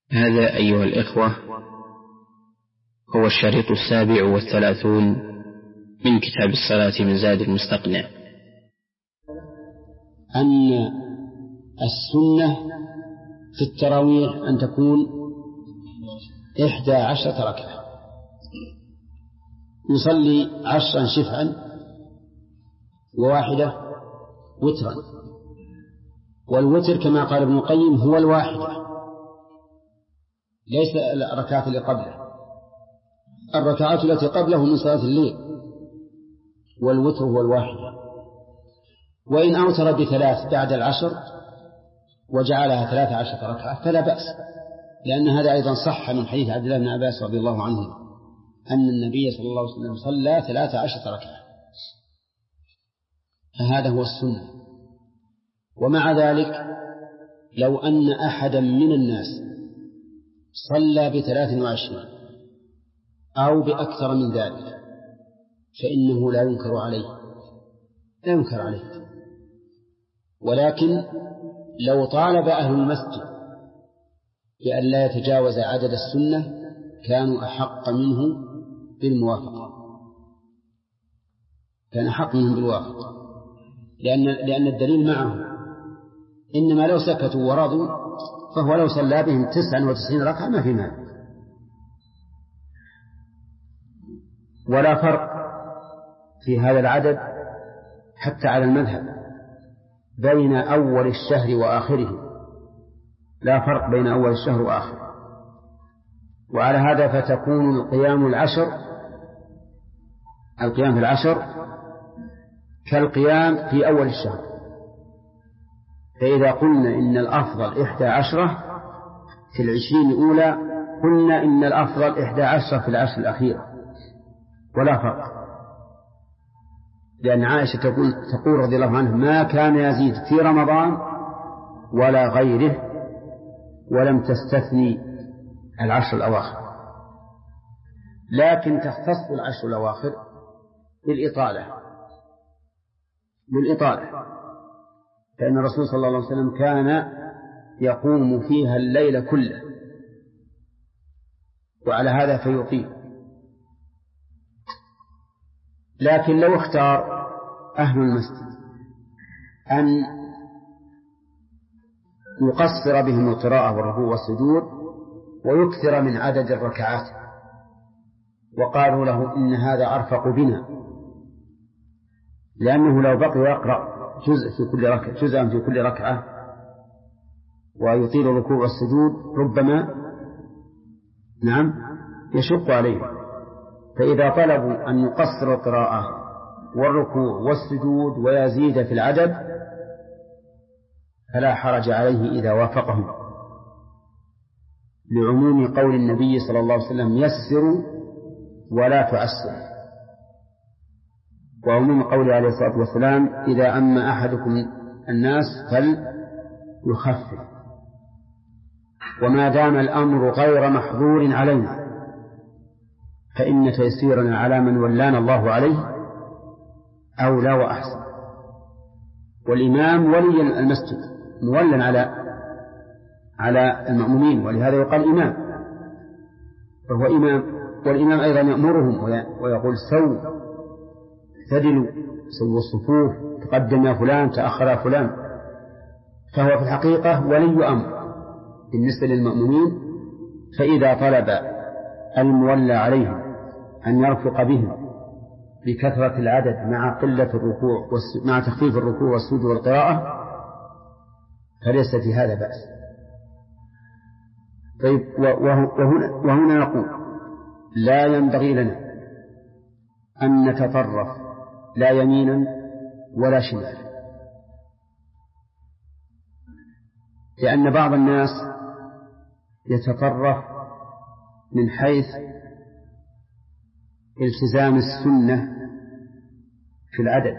هذا أيها الإخوة هو الشريط 37 من كتاب الصلاة من زاد المستقنع. أن السنة في التراويح أن تكون 11 ركعة، يصلي 10 شفعا و1 وترا، والوتر كما قال ابن القيم هو 1، ليس الركعات اللي قبله، الركعات التي قبله من صلاة الليل، والوتر هو 1. وإن أوتر ب3 بعد 10 وجعلها 13 ركعة فلا بأس، لأن هذا أيضا صح من حديث عبد الله بن عباس رضي الله عنه أن النبي صلى الله عليه وسلم صلى 13 ركعة، فهذا هو السنة. ومع ذلك لو أن أحدا من الناس صلى ب23 أو بأكثر من ذلك فإنه لا ينكر عليه، ولكن لو طالب أهل المسجد بأن لا يتجاوز عدد السنة كانوا أحق منه بالموافقة، لأن الدليل معه، إنما لو سكتوا ورضوا فهو لو صلى بهم 99 ركعة ما في مانع. ولا فرق في هذا العدد حتى على المذهب بين أول الشهر وآخره، لا فرق بين أول الشهر وآخره. وعلى هذا فتكون القيام في العشر كالقيام في أول الشهر. فإذا قلنا إن الأفضل 11 في 20 الأولى، قلنا إن الأفضل 11 في 10 الأخيرة، ولا فرق. لأن عائشة تقول رضي الله عنها ما كان يزيد في رمضان ولا غيره، ولم تستثني 10 الأواخر، لكن تختص 10 الأواخر بالإطالة، فإن الرسول صلى الله عليه وسلم كان يقوم فيها الليل كله، وعلى هذا فيطيل. لكن لو اختار أهل المسجد أن يقصر بهم القراءة والركوع والسجود ويكثر من عدد الركعات، وقالوا له إن هذا أرفق بنا، لأنه لو بقي يقرأ جزءا في كل ركعة ويطيل الركوع والسجود ربما يشق عليه. فإذا طلبوا أن يقصر القراءة والركوع والسجود ويزيد في العدد فلا حرج عليه إذا وافقهم، لعموم قول النبي صلى الله عليه وسلم يسروا ولا تعسروا، وعموم قوله عليه الصلاة والسلام إذا أما أحدكم الناس فليخفف. وما دام الأمر غير محظور علينا فإن تيسيرنا على من ولانا الله عليه أولى وأحسن. والإمام ولي المسجد مولا على المأمومين، ولهذا يقال إمام، فهو إمام. والإمام أيضا يأمرهم ويقول اعتدلوا، سووا الصفوف، تقدم يا فلان، تأخر يا فلان. فهو في الحقيقة ولي أمر بالنسبة للمأمومين. فإذا طلب المولى عليهم أن يرفق بهم بكثرة العدد مع قلة الركوع مع تخفيف الركوع والسجود والقراءة فليس في هذا بأس. طيب، وهنا نقول لا ينبغي لنا أن نتطرف لا يمينا ولا شمالا، لأن بعض الناس يتطرف من حيث التزام السنة في العدد،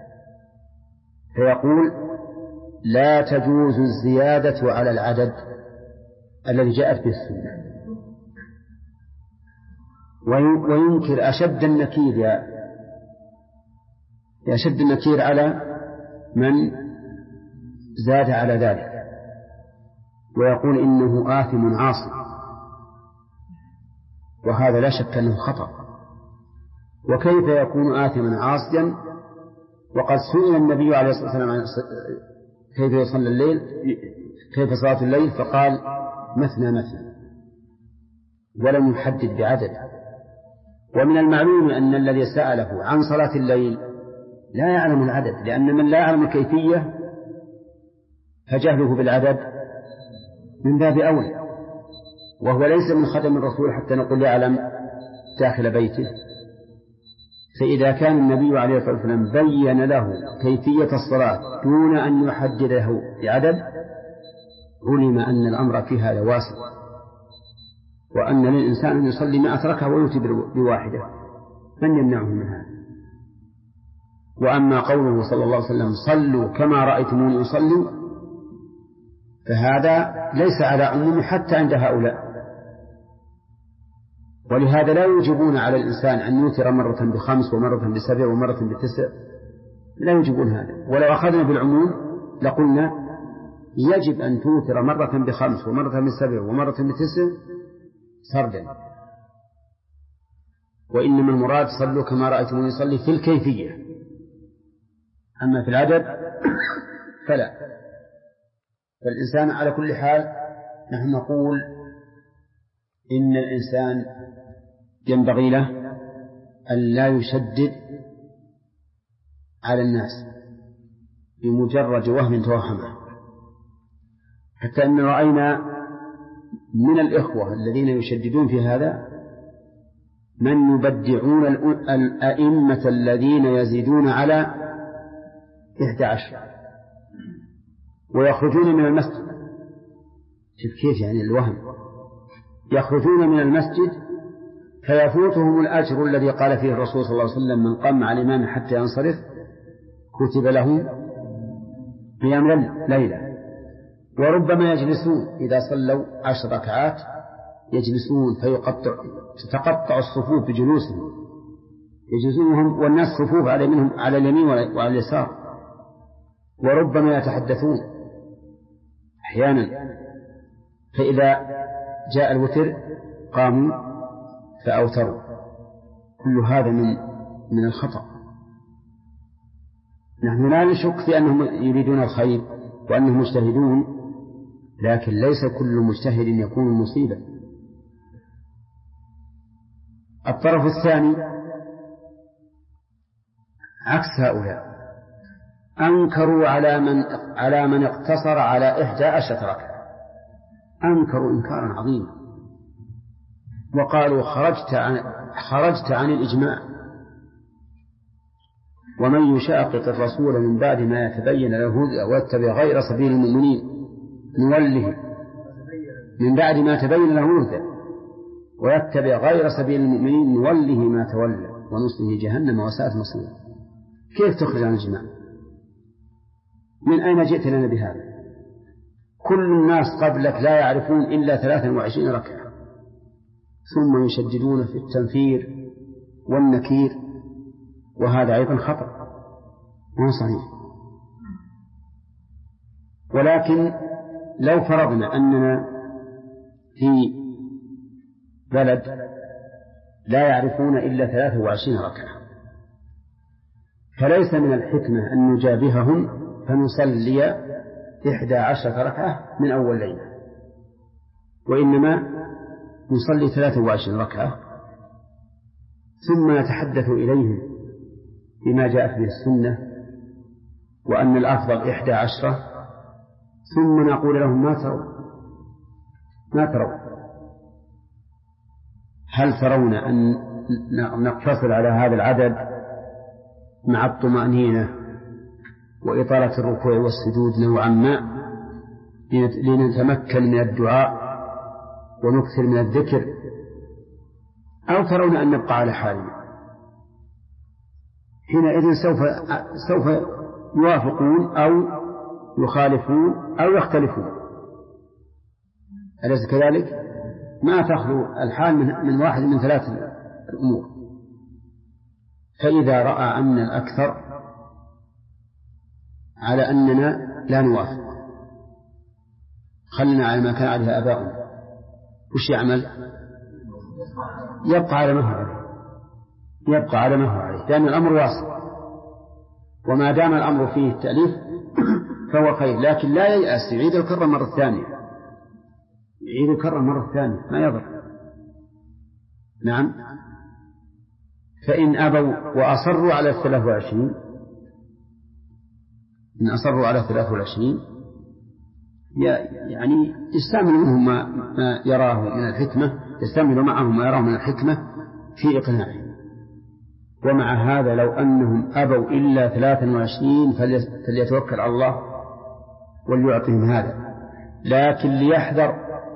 فيقول لا تجوز الزيادة على العدد الذي جاءت به السنة، وينكر أشد النكير على من زاد على ذلك. ويقول إنه آثم عاصي، وهذا لا شك أنه خطأ. وكيف يكون آثما عاصيا وقد سئل النبي عليه الصلاة والسلام عن كيف يصلي الليل، كيف صلاة الليل، فقال مثنى مثنى ولم يحدد بعدد. ومن المعلوم أن الذي سأله عن صلاة الليل لا يعلم العدد، لأن من لا يعلم الكيفية فجهله بالعدد من باب أولى، وهو ليس من خدم الرسول حتى نقول يعلم داخل بيته. فإذا كان النبي عليه الصلاة والسلام بين له كيفية الصلاة دون أن يحدده بعدد، علم أن الأمر في هذا واسع، وأن للإنسان أن يصلي ما أتركه ويؤتي بواحدة، من يمنعه من هذا؟ وأما قوله صلى الله عليه وسلم صلوا كما رأيتموني أصلي، فهذا ليس على عموم حتى عند هؤلاء. ولهذا لا يوجبون على الإنسان أن يوتر مرة ب5 ومرة ب7 ومرة ب9، لا يوجبون هذا. ولو أخذنا بالعموم لقلنا يجب أن توتر مرة ب5 ومرة ب7 ومرة ب9 سردا، وإنما المراد صلوا كما رأيتموني يصلي في الكيفية، أما في العدد فلا. فالإنسان على كل حال نحن نقول إن الإنسان ينبغي له أن لا يشدد على الناس بمجرد وهم توهمه، حتى أن رأينا من الإخوة الذين يشددون في هذا من يبدعون الأئمة الذين يزيدون على 11 ويخرجون من المسجد. شوف كيف يعني الوهم، يخرجون من المسجد فيفوتهم الأجر الذي قال فيه الرسول صلى الله عليه وسلم من قام على الإمام حتى ينصرف كتب له قيام ليلة. وربما يجلسون إذا صلوا 10 ركعات يجلسون تتقطع الصفوف بجلوسهم، يجلسونهم والناس صفوف على منهم على اليمين وعلى اليسار. وربما يتحدثون أحيانا، فإذا جاء الوتر قاموا فأوتروا. كل هذا من الخطأ. نحن لا نشك في أنهم يريدون الخير وأنهم مجتهدون، لكن ليس كل مجتهد يكون مصيبا. الطرف الثاني عكس هؤلاء، أنكروا على من اقتصر على 11 ركعة، أنكروا إنكارا عظيما وقالوا خرجت عن الإجماع. ومن يشاقق الرسول من بعد ما يتبين له الهدى ويتبع غير سبيل المؤمنين نوله من بعد ما تبين له الهدى ويتبع غير سبيل المؤمنين نوله ما تولى ونصله جهنم وساءت مصيره. كيف تخرج عن الإجماع؟ من أين جئت لنا بهذا؟ كل الناس قبلك لا يعرفون إلا 23 ركعة، ثم يشددون في التنفير والنكير، وهذا أيضا خطأ ما صحيح. ولكن لو فرضنا أننا في بلد لا يعرفون إلا 23 ركعة، فليس من الحكمة أن نجابههم فنصلي 11 ركعة من أول ليلة، وإنما نصلي 23 ركعة ثم نتحدث إليهم بما جاءت به السنة وأن الأفضل 11، ثم نقول لهم ما ترون هل ترون أن نقتصر على هذا العدد مع الطمأنينة وإطالة الركوع والسجود نوعا ما لنتمكن من الدعاء ونكثر من الذكر، أو ترون أن نبقى على حالنا؟ حينئذ سوف يوافقون أو يخالفون أو يختلفون، أليس كذلك؟ ما تخلو الحال من واحد من 3 الأمور. فإذا رأى أن الأكثر على أننا لا نوافق خلنا على ما كان عليه آباؤنا، وش يعمل؟ يبقى على ما هو عليه، يبقى على ما هو عليه، لأن الأمر واسع، وما دام الأمر فيه التأليف فهو خير، لكن لا ييأس، يعيد الكرة مرة ثانية، يعيد الكرة مرة ثانية ما يضر. نعم. فإن أبوا وأصروا على 23، إن أصروا على 23 يعني يستعمل منهم ما يراه من الحكمة، يستعمل معهم ما يراه من الحكمة في إقناعهم. ومع هذا لو أنهم أبوا إلا 23 فليتوكل على الله وليعطهم هذا، لكن ليحذر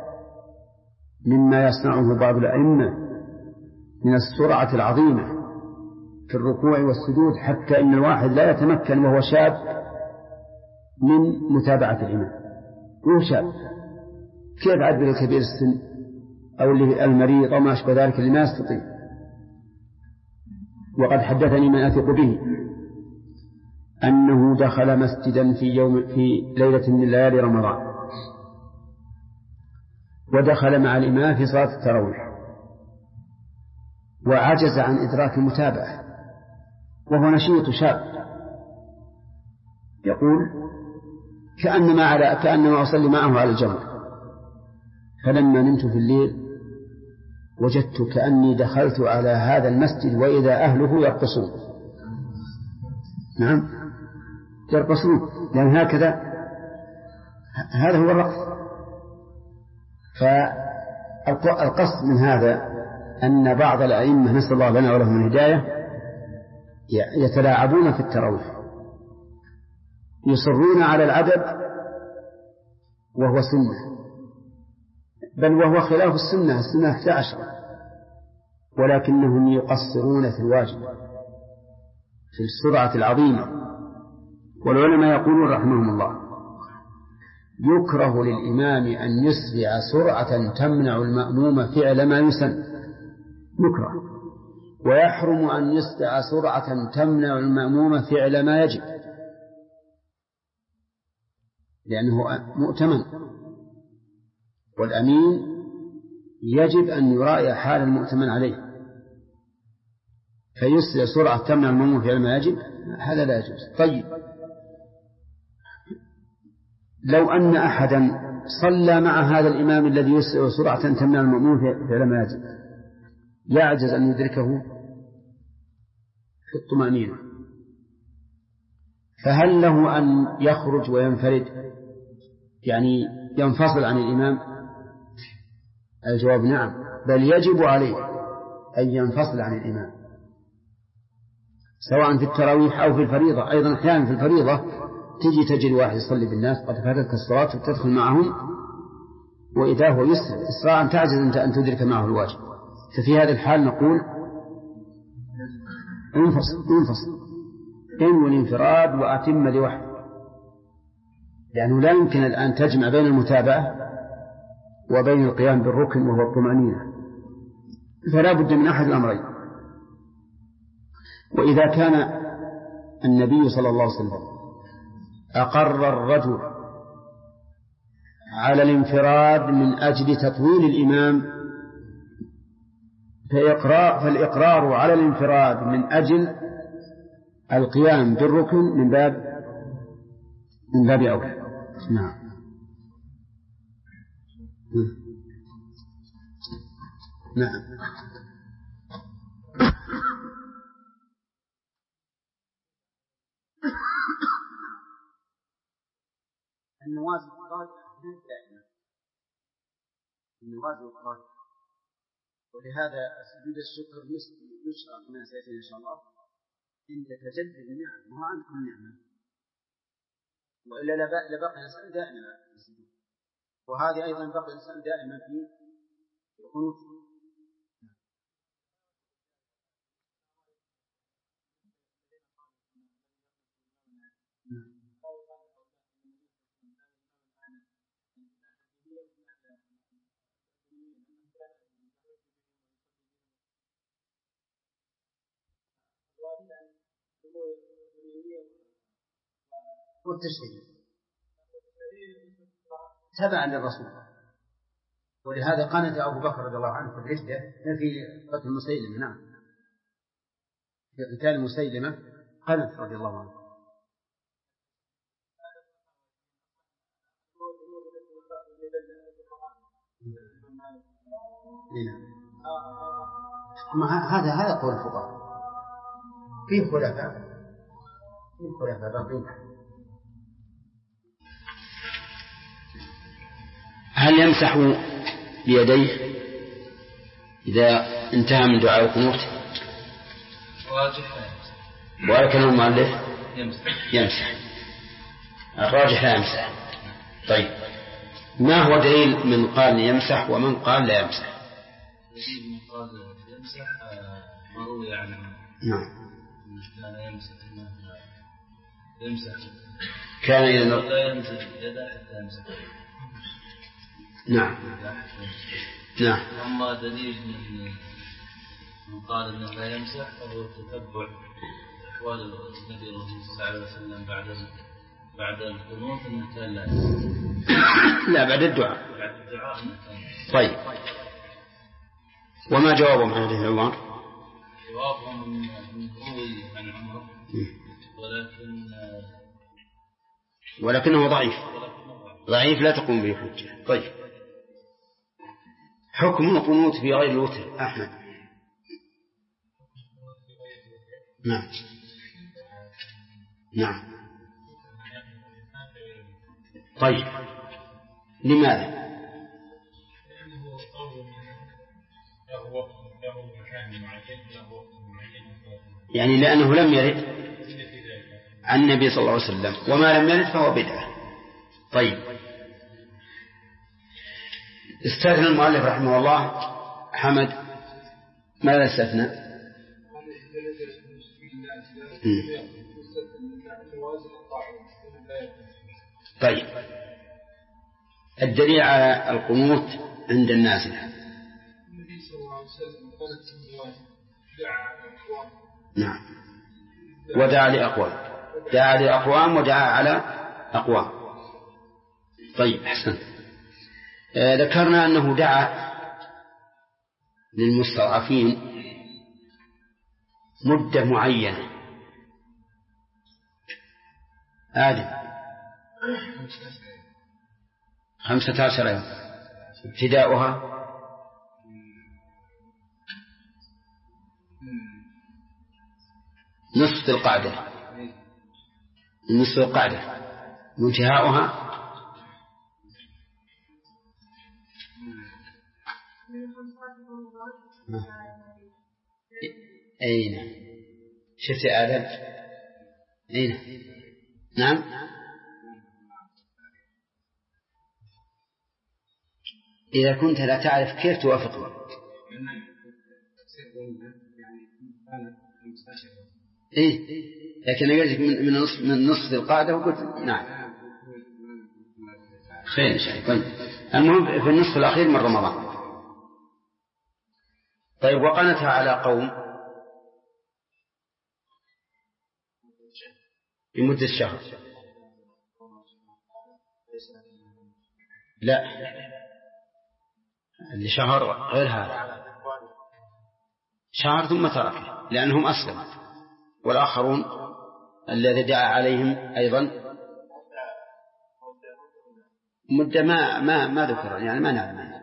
مما يصنعه بعض الأئمة من السرعة العظيمة في الركوع والسجود، حتى إن الواحد لا يتمكن وهو شاب من متابعة الإمام، وهو شاب كيف عد لكبير السن أو المريض أو ما أشبه ذلك اللي ما يستطيع. وقد حدثني من أثق به أنه دخل مسجدا في ليلة من ليالي رمضان، ودخل مع الإمام في صلاة التراويح، وعجز عن إدراك المتابعة، وهو نشيط شاب، يقول كأنما أصلي معه على الجمر، فلما نمت في الليل وجدت كأني دخلت على هذا المسجد وإذا أهله يرقصون. نعم يرقصون، لأن هذا هو الرقص. فالقصد من هذا أن بعض الأئمة نسأل الله لنا ولهم الهداية يتلاعبون في التراويح، يصرون على العدد وهو سنة، بل وهو خلاف السنة 11، ولكنهم يقصرون في الواجب في السرعة العظيمة. والعلماء يقولون رحمهم الله يكره للإمام أن يسرع سرعة تمنع المأموم فعل ما يسن، يكره، ويحرم أن يسرع سرعة تمنع المأموم فعل ما يجب، لأنه مؤتمن، والأمين يجب أن يراعي حال المؤتمن عليه، فيسرع سرعة تمنع المأموم فعل ما يجب، هذا لا يجوز. طيب لو أن أحدا صلى مع هذا الإمام الذي يسرع سرعة تمنع المأموم فعل ما يجب، يعجز أن يدركه في الطمأنينة، فهل له أن يخرج وينفرد، يعني ينفصل عن الإمام؟ الجواب نعم، بل يجب عليه أن ينفصل عن الإمام، سواء في التراويح أو في الفريضة. أيضا أحيانا في الفريضة تجد واحد يصلي بالناس قد فاتتك الصلاة وتدخل معهم، وإذا هو إسراعا تعجز أنت أن تدرك معه الواجب، ففي هذه الحال نقول انفصل انوي الانفراد وأتم لوحده، لأنه لا يمكن الآن تجمع بين المتابعة وبين القيام بالركن وهو الطمأنينة، فلا بد من أحد الأمرين. وإذا كان النبي صلى الله عليه وسلم أقر الرجل على الانفراد من أجل تطويل الإمام، فالإقرار على الانفراد من أجل القيام بالركن من باب أولى. نعم. نعم. النوازل القادمة دائما، النوازل القادمة، ولهذا سجود الشكر يشرع كما سيأتي إن شاء الله عند تجدد النعم، وهو عند كل نعمة، وإلا لبقى الإنسان دائما في السجود، وهذه أيضا بقى الإنسان دائما في القنوت. والتشهير تبعا للرسول. ولهذا قنت أبو بكر رضي الله عنه في الردة في قتل مسيلمة. نعم، في قتال مسيلمة قنت رضي الله عنه. هذا قول الفقهاء. في خلفاء باقين. هل يمسح بيديه إذا انتهى من دعاء القنوت؟ ولكن المؤلف يمسح. الراجح لا يمسح. طيب، ما هو دليل من قال يمسح ومن قال لا يمسح؟ من قال يمسح مروي عنه. نعم. كان يمسح كان إذا لا ينزل يده حتى يمسح. نعم. نعم. أما دليل من قال إنه لا يمسح فهو تتبع أحوال النبي صلى الله عليه وسلم بعد القنوت أنه كان لا يمسح. لا، بعد الدعاء. بعد الدعاء أنه كان. طيب، وما جوابهم عن حديث عمر؟ جوابهم من روي عن عمر ولكنه ضعيف لا تقوم به حجة. طيب، حكم القنوت في غير الوتر أحمد. نعم. نعم. طيب، لماذا؟ يعني لأنه لم يرد عن النبي صلى الله عليه وسلم، وما لم يرد فهو بدعة. طيب، استثنى المؤلف رحمه الله حمد. ماذا استثنى؟ طيب، الدليل على القنوت عند النازلة. نعم، ودعا لأقوام ودعا على أقوام. طيب، أحسن. ذكرنا أنه دعا للمستضعفين مدة معينة. آدم 15 يوم ابتداؤها نصف القعدة وانتهاؤها أين شفت آدم؟ أين؟ نعم. إذا كنت لا تعرف كيف توافقه. إيه، لكن يجب من نصف القاعدة وقلت نعم. خير شيء. طيب، المهم في النصف الأخير من رمضان. طيب، وقنتها على قوم لمدة شهر. لا، اللي شهر غير هذا، شهر ثم تركه لأنهم أسلموا، والآخرون الذي دعا عليهم أيضا مدة ما ذكر، يعني ما نعلم.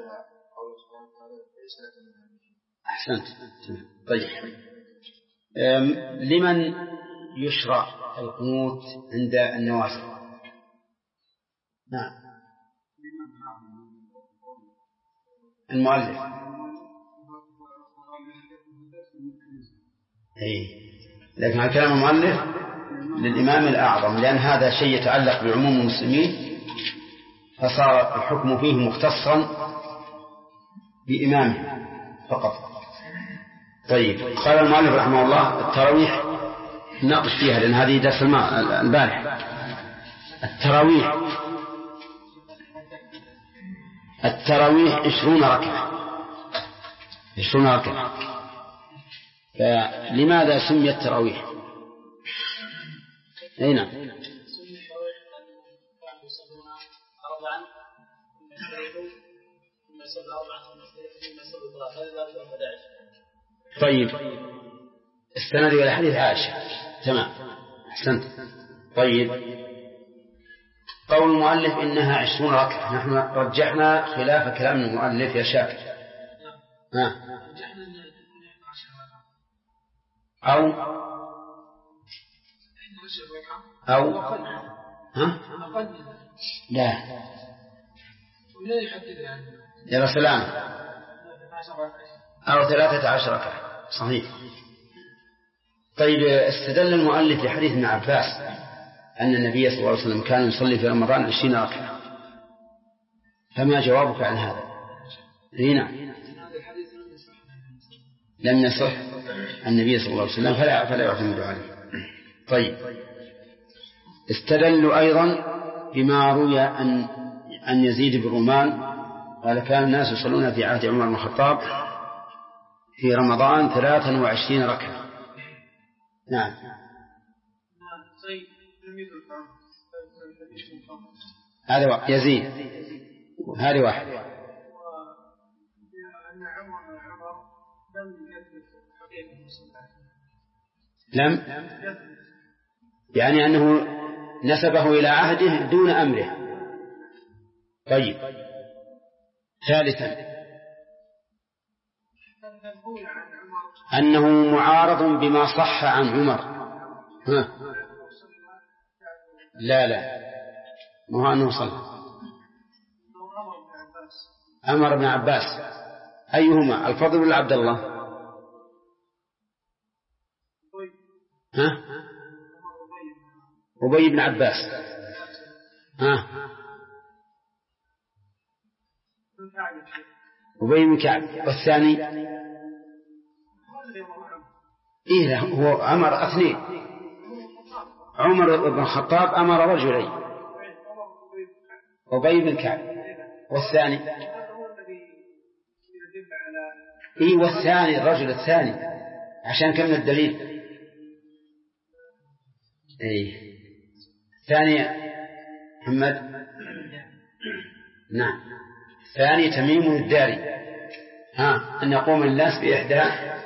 أحسنت. طيب، لمن يشرع القنوت عند النوازل؟ نعم، المؤلف. لكن على كلام المؤلف للإمام الأعظم، لأن هذا شيء يتعلق بعموم المسلمين، فصار الحكم فيه مختصا بإمامه فقط. طيب، قال المؤلف رحمه الله التراويح ناقش فيها، لأن هذه درس البارح. التراويح 20 ركعة. فلماذا سميت التراويح؟ أين؟ طيب استند إلى حديث عائشة. تمام، أحسنت. طيب قول المؤلف إنها 20 ركعة، نحن رجحنا خلاف كلام المؤلف يا شاكر. أو لا يا سلام، أو 13 ركعة، صحيح. طيب استدل المؤلف لحديث ابن عباس أن النبي صلى الله عليه وسلم كان يصلي في رمضان 20 ركعة، فما جوابك عن هذا؟ هنا لم يصح النبي صلى الله عليه وسلم فلا يعتمد عليه. طيب استدلوا أيضا بما روي أن يزيد بن رومان قال كان الناس يصلون في عهد عمر بن الخطاب في رمضان 23 ركعة. نعم. هذا يزيد، هذا واحد. لم يعني أنه نسبه إلى عهده دون أمره. طيب ثالثا أنه معارض بما صح عن عمر. لا ما هو أنه صلى. أمر بن عباس، أيهما الفضل ولا عبد الله؟ أبي بن عباس. أبي بن كعب. والثاني إيه هو أمر اثنين. عمر بن الخطاب أمر رجلين، أبي بن كعب. والثاني إيه، والثاني الرجل الثاني عشان كم الدليل. إيه ثاني محمد. نعم ثاني تميم الداري أن يقوم الناس بإحدى.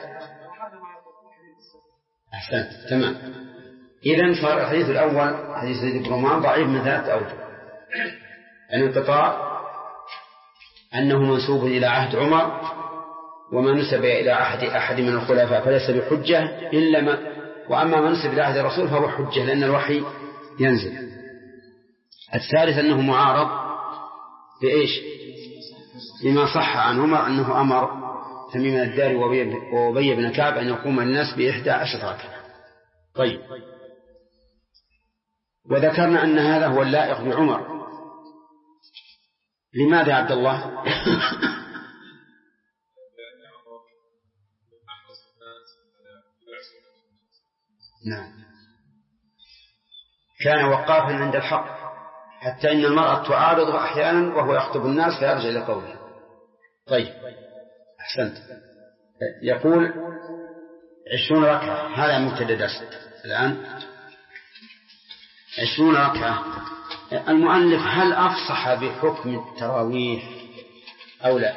أحسنت تمام. إذن صار الحديث الأول حديث زيد بن رومان ضعيف من 3 أوجه. الانقطاع أنه منسوب إلى عهد عمر، وما نسب إلى عهد أحد من الخلفاء فليس بحجة إلا ما، وأما ما نسب إلى عهد الرسول فهو حجة لأن الوحي ينزل. الثالث أنه معارض بإيش؟ بما صح عن عمر أنه أمر تميم الداري وأبي بن كعب أن يقوم الناس ب11 ركعة. طيب وذكرنا أن هذا هو اللائق بعمر. لماذا عبد الله؟ نعم كان وقافا عند الحق، حتى إن المرأة تعارض أحيانا وهو يخطب الناس فيرجع إلى قوله. طيب أحسنت. يقول 20 ركعة، هذا مبتدأ درس الآن. 20 ركعة. المؤلف هل أفصح بحكم التراويح أو لا؟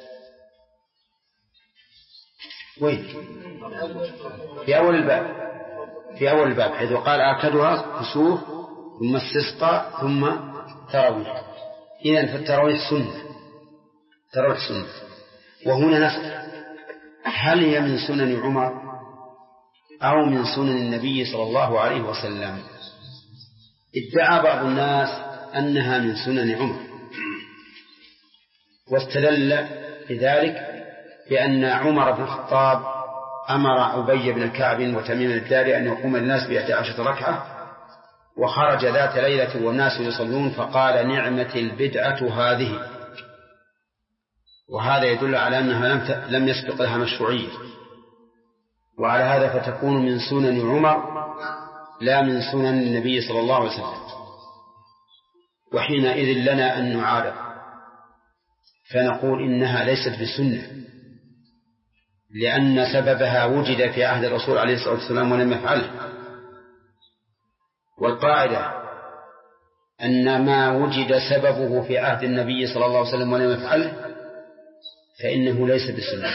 وين؟ في أول الباب حيث قال آكدها كسوف ثم استسقاء ثم تراويح. إذن فالتراويح سنة، تراويح سنة. وهنا نسأل هل هي من سنن عمر أو من سنن النبي صلى الله عليه وسلم؟ ادعى بعض الناس أنها من سنن عمر، واستدل بذلك بأن عمر بن الخطاب أمر أبي بن كعب وتميم الداري أن يقوم الناس ب11 ركعة، وخرج ذات ليلة والناس يصلون فقال نعمة البدعة هذه. وهذا يدل على أنها لم يسبق لها مشروعية، وعلى هذا فتكون من سنن عمر لا من سنن النبي صلى الله عليه وسلم. وحينئذ لنا أن نعارض فنقول إنها ليست بسنة، لأن سببها وجد في عهد الرسول عليه الصلاة والسلام ولم يفعله. والقاعدة أن ما وجد سببه في عهد النبي صلى الله عليه وسلم ولم يفعله فإنه ليس بسنة،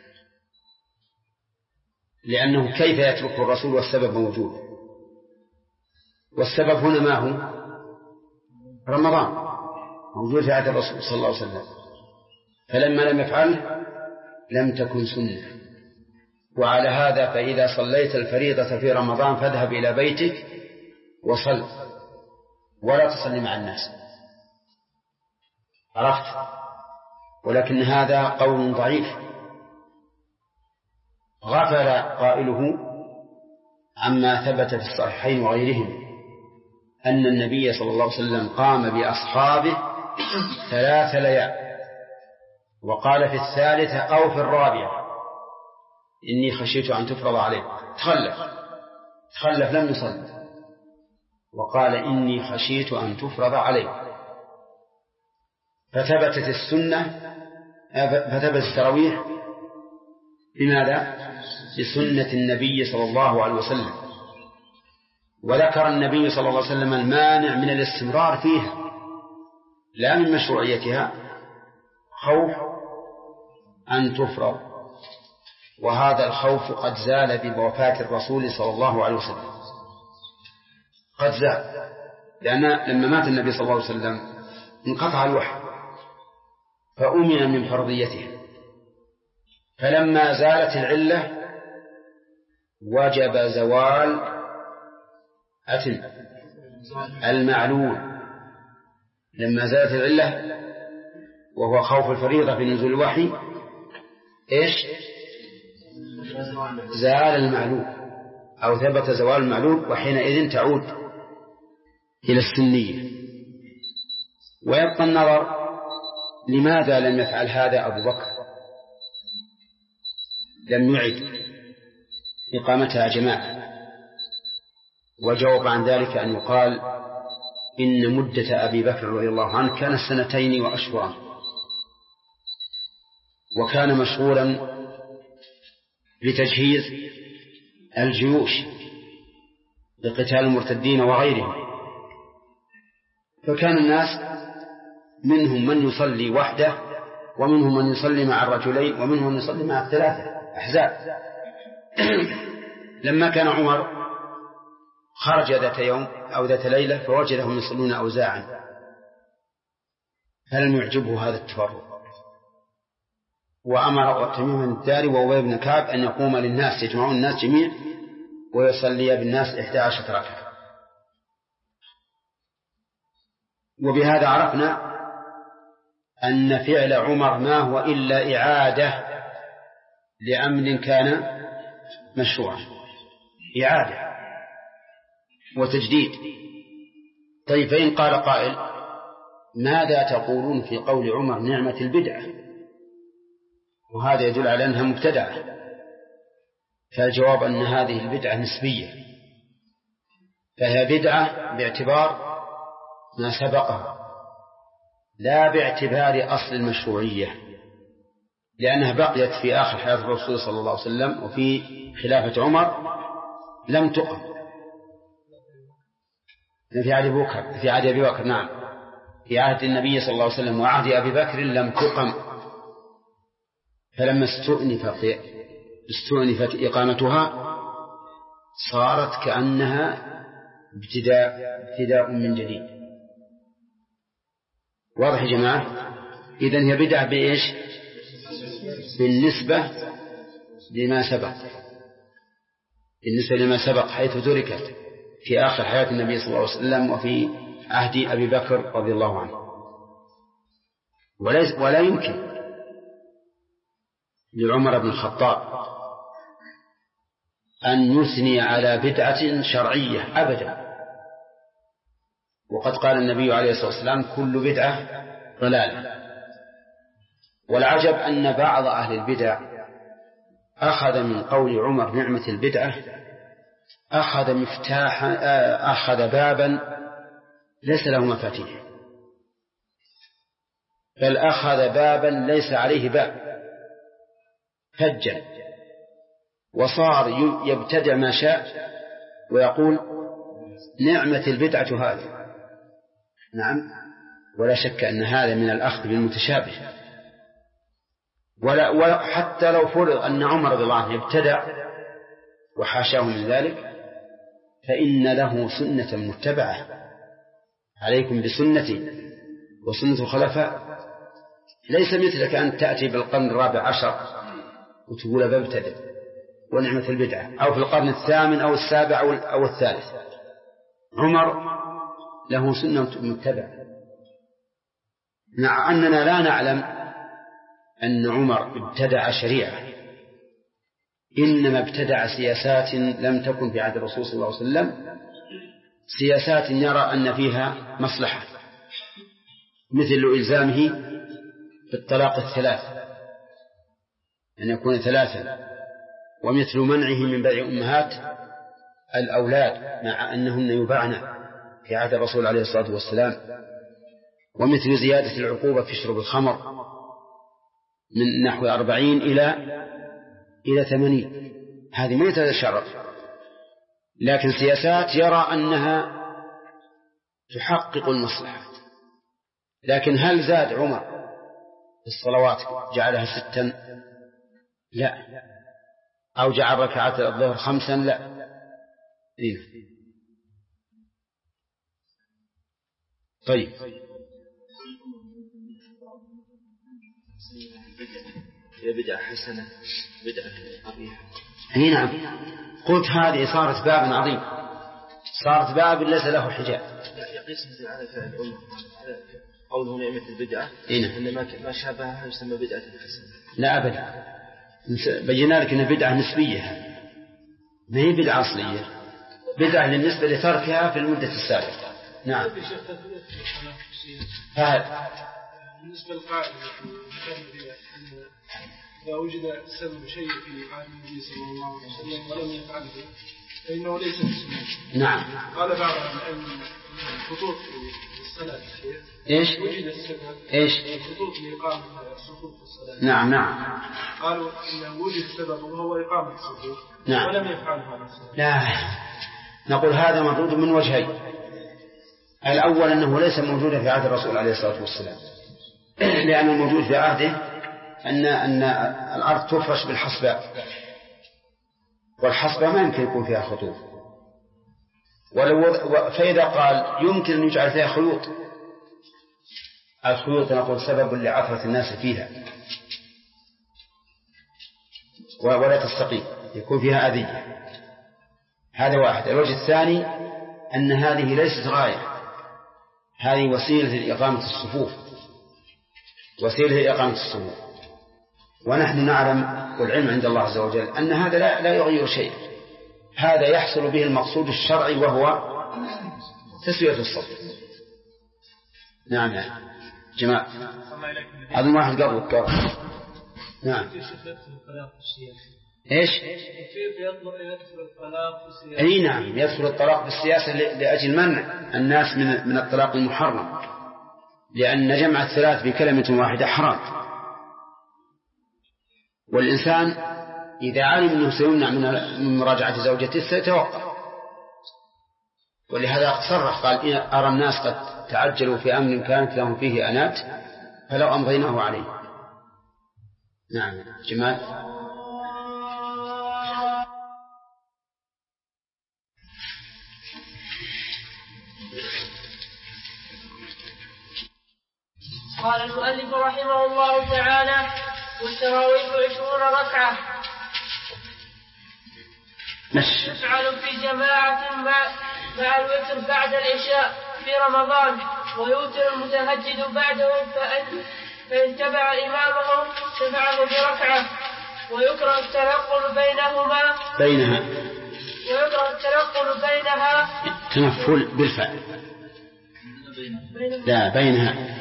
لأنه كيف يتركه الرسول والسبب موجود؟ والسبب هنا ما هو؟ رمضان موجود في عهد الرسول صلى الله عليه وسلم، فلما لم يفعله لم تكن سنة. وعلى هذا فإذا صليت الفريضة في رمضان فاذهب إلى بيتك وصل، ولا تصلي مع الناس. عرفت؟ ولكن هذا قول ضعيف، غفل قائله عما ثبت في الصحيحين وغيرهم أن النبي صلى الله عليه وسلم قام بأصحابه 3 ليال، وقال في 3 أو في 4 إني خشيت أن تفرض عليكم. تخلف لم يصل، وقال إني خشيت أن تفرض عليكم. فثبتت السنة، فثبت التراويح بماذا؟ بسنة النبي صلى الله عليه وسلم. وذكر النبي صلى الله عليه وسلم المانع من الاستمرار فيها لا من مشروعيتها، خوف أن تفرض، وهذا الخوف قد زال بوفاة الرسول صلى الله عليه وسلم، قد زال، لأن لما مات النبي صلى الله عليه وسلم انقطع الوحي فأمن من فرضيته، فلما زالت العلة وجب زوال المعلول. لما زالت العلة وهو خوف الفريضة في نزول الوحي إيش؟ زال المعلول أو ثبت زوال المعلول، وحينئذ تعود إلى السنية. ويبقى النظر لماذا لم يفعل هذا أبو بكر، لم يعد إقامتها جماعة؟ وجواب عن ذلك أن يقال إن مدة أبي بكر رضي الله عنه كانت 2 وأشهرا، وكان مشغولا بتجهيز الجيوش لقتال المرتدين وغيرهم، فكان الناس منهم من يصلي وحده، ومنهم من يصلي مع الرجلين، ومنهم من يصلي مع 3 أحزاب. لما كان عمر خرج ذات يوم أو ذات ليلة فوجدهم يصلون أوزاعا، فلم يعجبه هذا التفرق، وأمر تميم الداري وأبي بن كعب أن يقوم للناس، يجمعون الناس جميع ويصلي بالناس 11 ركعة. وبهذا عرفنا أن فعل عمر ما هو إلا إعادة لأمر كان مشروعا، إعادة وتجديد. طيب، فإن قال قائل ماذا تقولون في قول عمر نعمة البدعة، وهذا يدل على أنها مبتدعة؟ فالجواب أن هذه البدعة نسبية، فهي بدعة باعتبار ما سبقها لا باعتبار أصل المشروعية، لأنها بقيت في آخر حياة الرسول صلى الله عليه وسلم وفي خلافة عمر لم تقم. في عهد أبي بكر نعم، في عهد النبي صلى الله عليه وسلم وعهد أبي بكر لم تقم، فلما استؤنفت إقامتها صارت كأنها ابتداء من جديد. واضح يا جماعة؟ إذن هي بدعة بإيش؟ بالنسبة لما سبق حيث تركت في آخر حياة النبي صلى الله عليه وسلم وفي عهد أبي بكر رضي الله عنه. ولا يمكن لعمر بن الخطاب أن يثني على بدعة شرعية أبدا، وقد قال النبي عليه الصلاة والسلام كل بدعة ضلالة. والعجب أن بعض أهل البدع أخذ من قول عمر نعمة البدعة أخذ بابا ليس له مفاتيح، بل أخذ بابا ليس عليه باب فجا، وصار يبتدع ما شاء ويقول نعمة البدعة هذه. نعم، ولا شك أن هذا من الأخذ بالمتشابه، وحتى لو فرض أن عمر رضي الله عنه ابتدع وحاشاه من ذلك فإن له سنة متبعة، عليكم بسنتي وسنة الخلفاء. ليس مثلك أن تأتي بالقرن 14 وتقول ببتدع ونعمة البدعة، أو في القرن 8 أو 7 أو 3. عمر له سنة متبعة، مع أننا لا نعلم أن عمر ابتدع شريعة، إنما ابتدع سياسات لم تكن في عهد الرسول صلى الله عليه وسلم، سياسات يرى أن فيها مصلحة، مثل إلزامه بالطلاق 3 أن يكون 3، ومثل منعه من بيع أمهات الأولاد مع أنهن يباعن في عهد الرسول عليه الصلاة والسلام، ومثل زيادة العقوبة في شرب الخمر من نحو 40 إلى 80. هذه ما يتشرف، لكن سياسات يرى أنها تحقق المصلحة. لكن هل زاد عمر في الصلوات جعلها 6؟ لا. أو جعل ركعات الظهر 5؟ لا. طيب، هي بدعة حسنة بدعة قبيحة. أي نعم، قلت هذه صارت باب عظيم، صارت باب ليس له حجاب. يقيس مثل على فعل الأمة قوله نعمة البدعة إن ما شابهها يسمى بدعة حسنة. لا أبدا، بينا لك أن بدعة نسبية، ما هي بدعة أصلية، بدعة بالنسبة لتركها في المدة السابقة. نعم. هذا بالنسبة للقاعدة إذا وجد سبب شيء في عهد النبي صلى الله عليه وسلم ولم يفعله فإنه ليس بسنة. نعم. قال بعض أن الخطوط في الصلاة إيش؟ وجد السبب إيش؟ الخطوط لإقامة الصفوف في الصلاة. نعم نعم. قالوا إنه وجد السبب وهو إقامة الصفوف. نعم. ولم يفعله هذا السبب. لا، نقول هذا مردود من وجهين. الأول أنه ليس موجودا في عهد الرسول عليه الصلاة والسلام، لأن الموجود في عهده أن الأرض تفرش بالحصباء، والحصباء ما يمكن يكون فيها خطوط، فإذا قال يمكن أن يجعل فيها خيوط، الخيوط نقول سبب لعثرة الناس فيها ولا تستقيم، يكون فيها أذية. هذا واحد. الوجه الثاني أن هذه ليست غاية، هذه وسيلة لإقامة الصفوف، وسيلة لإقامة الصفوف. ونحن نعلم والعلم عند الله عز وجل أن هذا لا يغير شيء، هذا يحصل به المقصود الشرعي وهو تسوية الصف. نعم يا جماعة، أظن واحد قبل. نعم. إيش؟ أي نعم، يدخل الطلاق بالسياسة لأجل منع الناس من الطلاق المحرم، لأن جمع الثلاث بكلمة واحدة حرام. والإنسان إذا علم أنه سيمنع من مراجعة زوجته سيتوقف، ولهذا صرح قال أرى الناس قد تعجلوا في أمر كانت لهم فيه أنات فلو أمضيناه عليه. نعم جمال. قال المؤلف رحمه الله تعالى: والتراويح 20 ركعة تفعل في جماعة مع الوتر بعد العشاء في رمضان، ويوتر المتهجد بعده، فإن تبع إمامه تبعه بركعة. ويكره التنقل بينها تنفل بالفعل، لا بينها.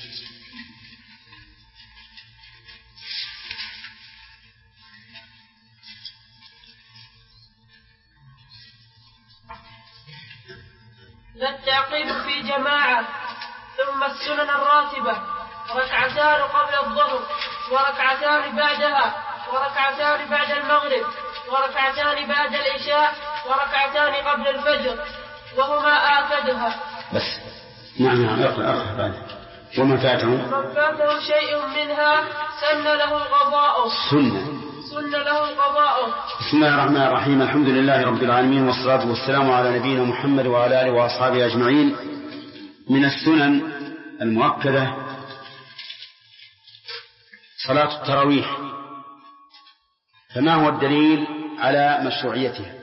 التعقيب في جماعة. ثم السنن الراتبة: ركعتان قبل الظهر، وركعتان بعدها، وركعتان بعد المغرب، وركعتان بعد العشاء، وركعتان قبل الفجر، وهما آكدها. بس نعم اقرأ بعد. ومن فاته شيء منها سن له قضاؤه. سن له قضاؤه. بسم الله الرحمن الرحيم. الحمد لله رب العالمين، والصلاة والسلام على نبينا محمد وعلى آله وأصحابه أجمعين. من السنن المؤكدة صلاة التراويح، فما هو الدليل على مشروعيتها؟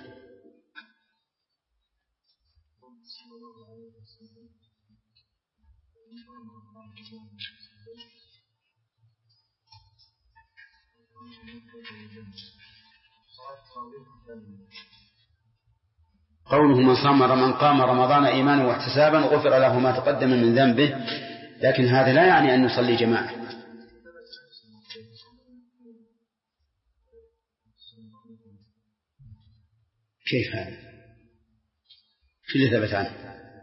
قوله من قام رمضان إيمانا واحتسابا غفر له ما تقدم من ذنبه، لكن هذا لا يعني أن نصلي جماعة. كيف هذا؟ شو اللي ثبت عنه؟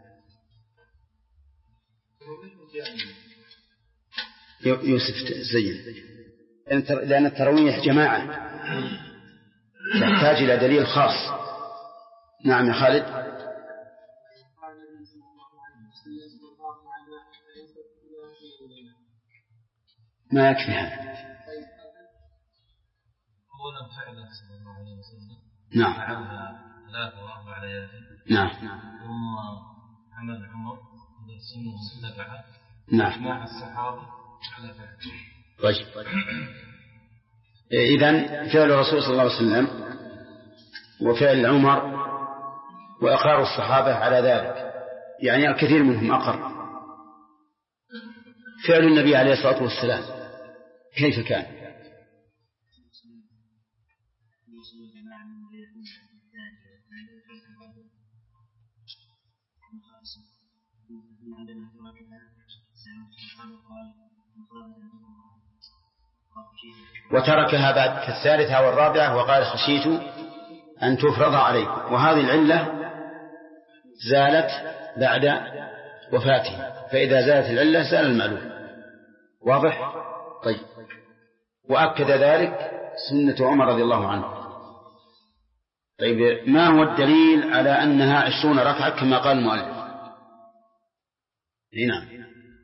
يوسف زين، لأن التراويح جماعة تحتاج إلى دليل خاص. نعم يا خالد. ما يكفي هذا. نعم. 3 و4 ليالي. نعم. ثم حمل عمر سنه 6 بعد. نعم. مع الصحابة على فعل. طيب. إذن فعل الرسول صلى الله عليه وسلم وفعل عمر وإقرار الصحابة على ذلك، يعني الكثير منهم أقر. فعل النبي عليه الصلاة والسلام كيف كان؟ وتركها بعد الثالثة والرابعة وقال خشيت أن تفرض عليكم، وهذه العلة زالت بعد وفاته، فإذا زالت العلة زال المعلوم. واضح؟ طيب. وأكد ذلك سنة عمر رضي الله عنه. طيب، ما هو الدليل على أنها 20 ركعة كما قال المؤلف؟ نعم.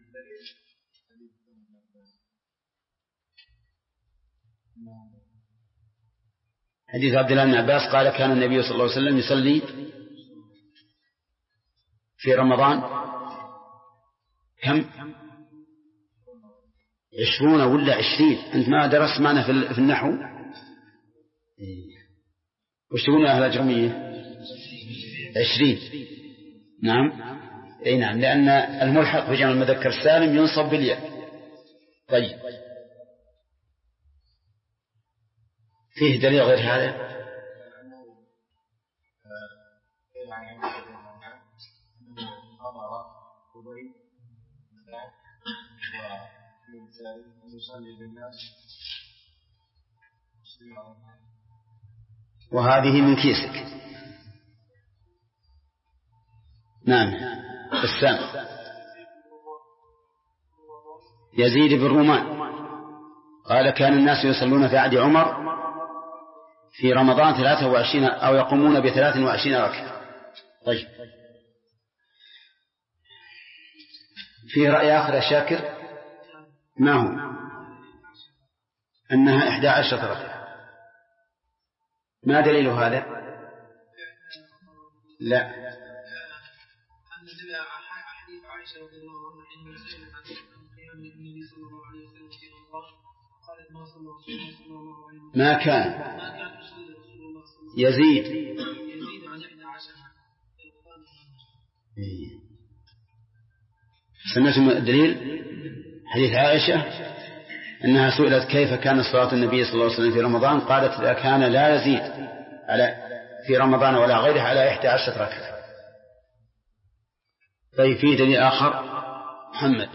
حديث عبد الله بن عباس قال كان النبي صلى الله عليه وسلم يصلي في رمضان كم؟ 20 ولا 20؟ أنت ما درست معنا في النحو؟ وش تقولون أهل الأجرمية؟ 20. نعم. أي نعم، لأن الملحق بجمع المذكر السالم ينصب بالياء. طيب، فيه دليل غير هذا؟ وهذه من كيسك. نعم. بسام. يزيد بن رومان قال كان الناس يصلون في عهد عمر في رمضان 23 أو يقومون ب23 ركعة. طيب، في رأي آخر شاكر، ما هو؟ أنها 11 ركعة. ما دليل هذا؟ لا. حديث عائشة رضي الله عنها حين سئلت عن قيام النبي صلى الله عليه وسلم في رمضان قالت ما صلى رسول الله صلى الله عليه وسلم ما كان يصلي رسول الله صلى الله عليه وسلم يزيد عن 11. سمعتم الدليل؟ حديث عائشة أنها سئلت كيف كان صلاة النبي صلى الله عليه وسلم في رمضان، قالت كان لا يزيد في رمضان ولا غيره على 11 ركعة. طيب، في دليل آخر؟ محمد.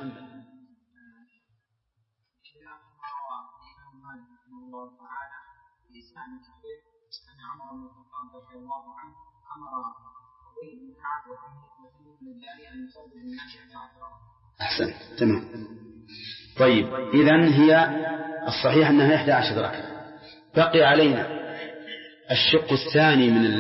أحسن، تمام. طيب، إذن هي الصحيح أنها 11 ركعة. بقي علينا الشق الثاني من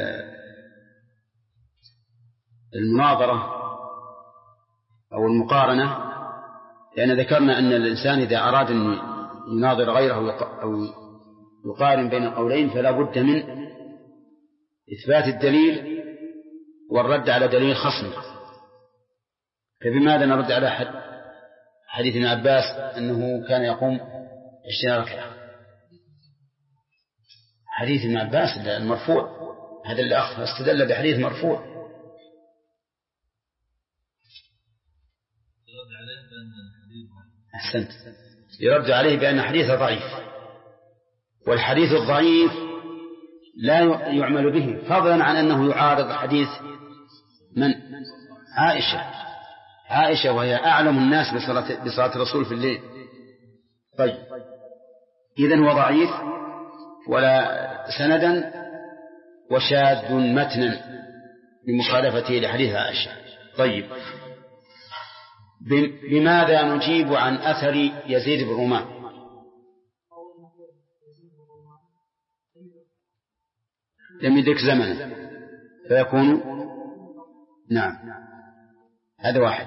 المناظرة أو المقارنة، لأن ذكرنا أن الإنسان إذا أراد أن يناظر غيره أو يقارن بين القولين فلا بد من إثبات الدليل والرد على دليل خصمه. فبماذا نرد على حديث ابن عباس أنه كان يقوم 20 ركعة؟ حديث ابن عباس المرفوع، هذا الأخ استدل بحديث مرفوع. أحسنت، يرد عليه بأن حديثه ضعيف، والحديث الضعيف لا يعمل به، فضلا عن أنه يعارض حديث من؟ عائشة وهي أعلم الناس بصلاة الرسول في الليل. طيب، إذن هو ضعيف ولا سندا وشاذ متنا بمخالفته لحديث عائشة. طيب، بماذا نجيب عن أثر يزيد بن رومان؟ لم يدرك زمنه فيكون نعم، هذا واحد.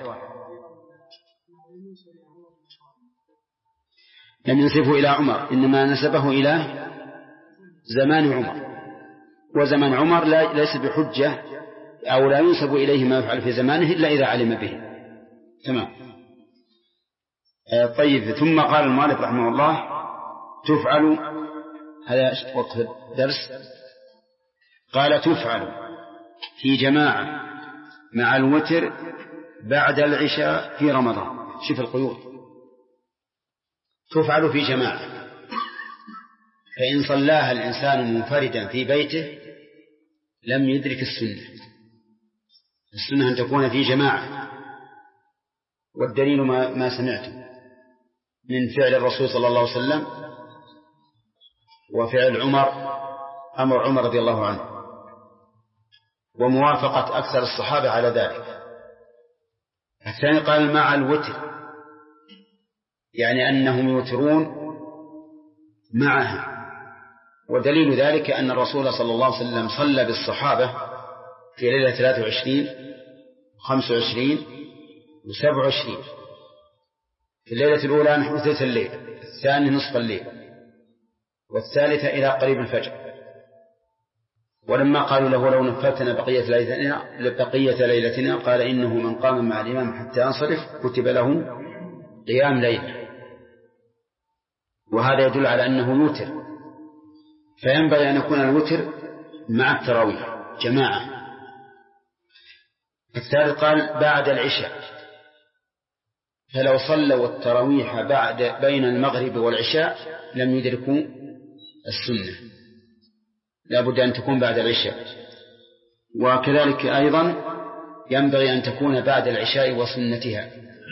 لم ينسبه إلى عمر، إنما نسبه إلى زمان عمر، وزمان عمر ليس بحجة أو لا ينسب إليه ما يفعل في زمانه إلا إذا علم به. تمام. طيب، ثم قال المؤلف رحمه الله تفعل، هذا وقت الدرس، قال تفعل في جماعة مع الوتر بعد العشاء في رمضان. شوف القيود، تفعل في جماعة، فإن صلاها الإنسان منفردا في بيته لم يدرك السنة. السنة أن تكون في جماعة، والدليل ما سمعت من فعل الرسول صلى الله عليه وسلم وفعل أمر عمر رضي الله عنه، وموافقة أكثر الصحابة على ذلك. الثاني قال مع الوتر، يعني أنهم يوترون معها، ودليل ذلك أن الرسول صلى الله عليه وسلم صلى بالصحابة في ليلة 23 25 و27. في الليلة الأولى نحو ثلث الليل، الثاني نصف الليل، والثالثة إلى قريب الفجر. ولما قالوا له لو نفلتنا بقية ليلتنا قال إنه من قام مع الإمام حتى ينصرف كتب له قيام ليلة. وهذا يدل على أنه يوتر، فينبغي أن يكون الوتر مع التراويح جماعة. الثالث قال بعد العشاء، فلو صلوا التراويح بين المغرب والعشاء لم يدركوا السنة، لا بد أن تكون بعد العشاء. وكذلك أيضا ينبغي أن تكون بعد العشاء وسنتها،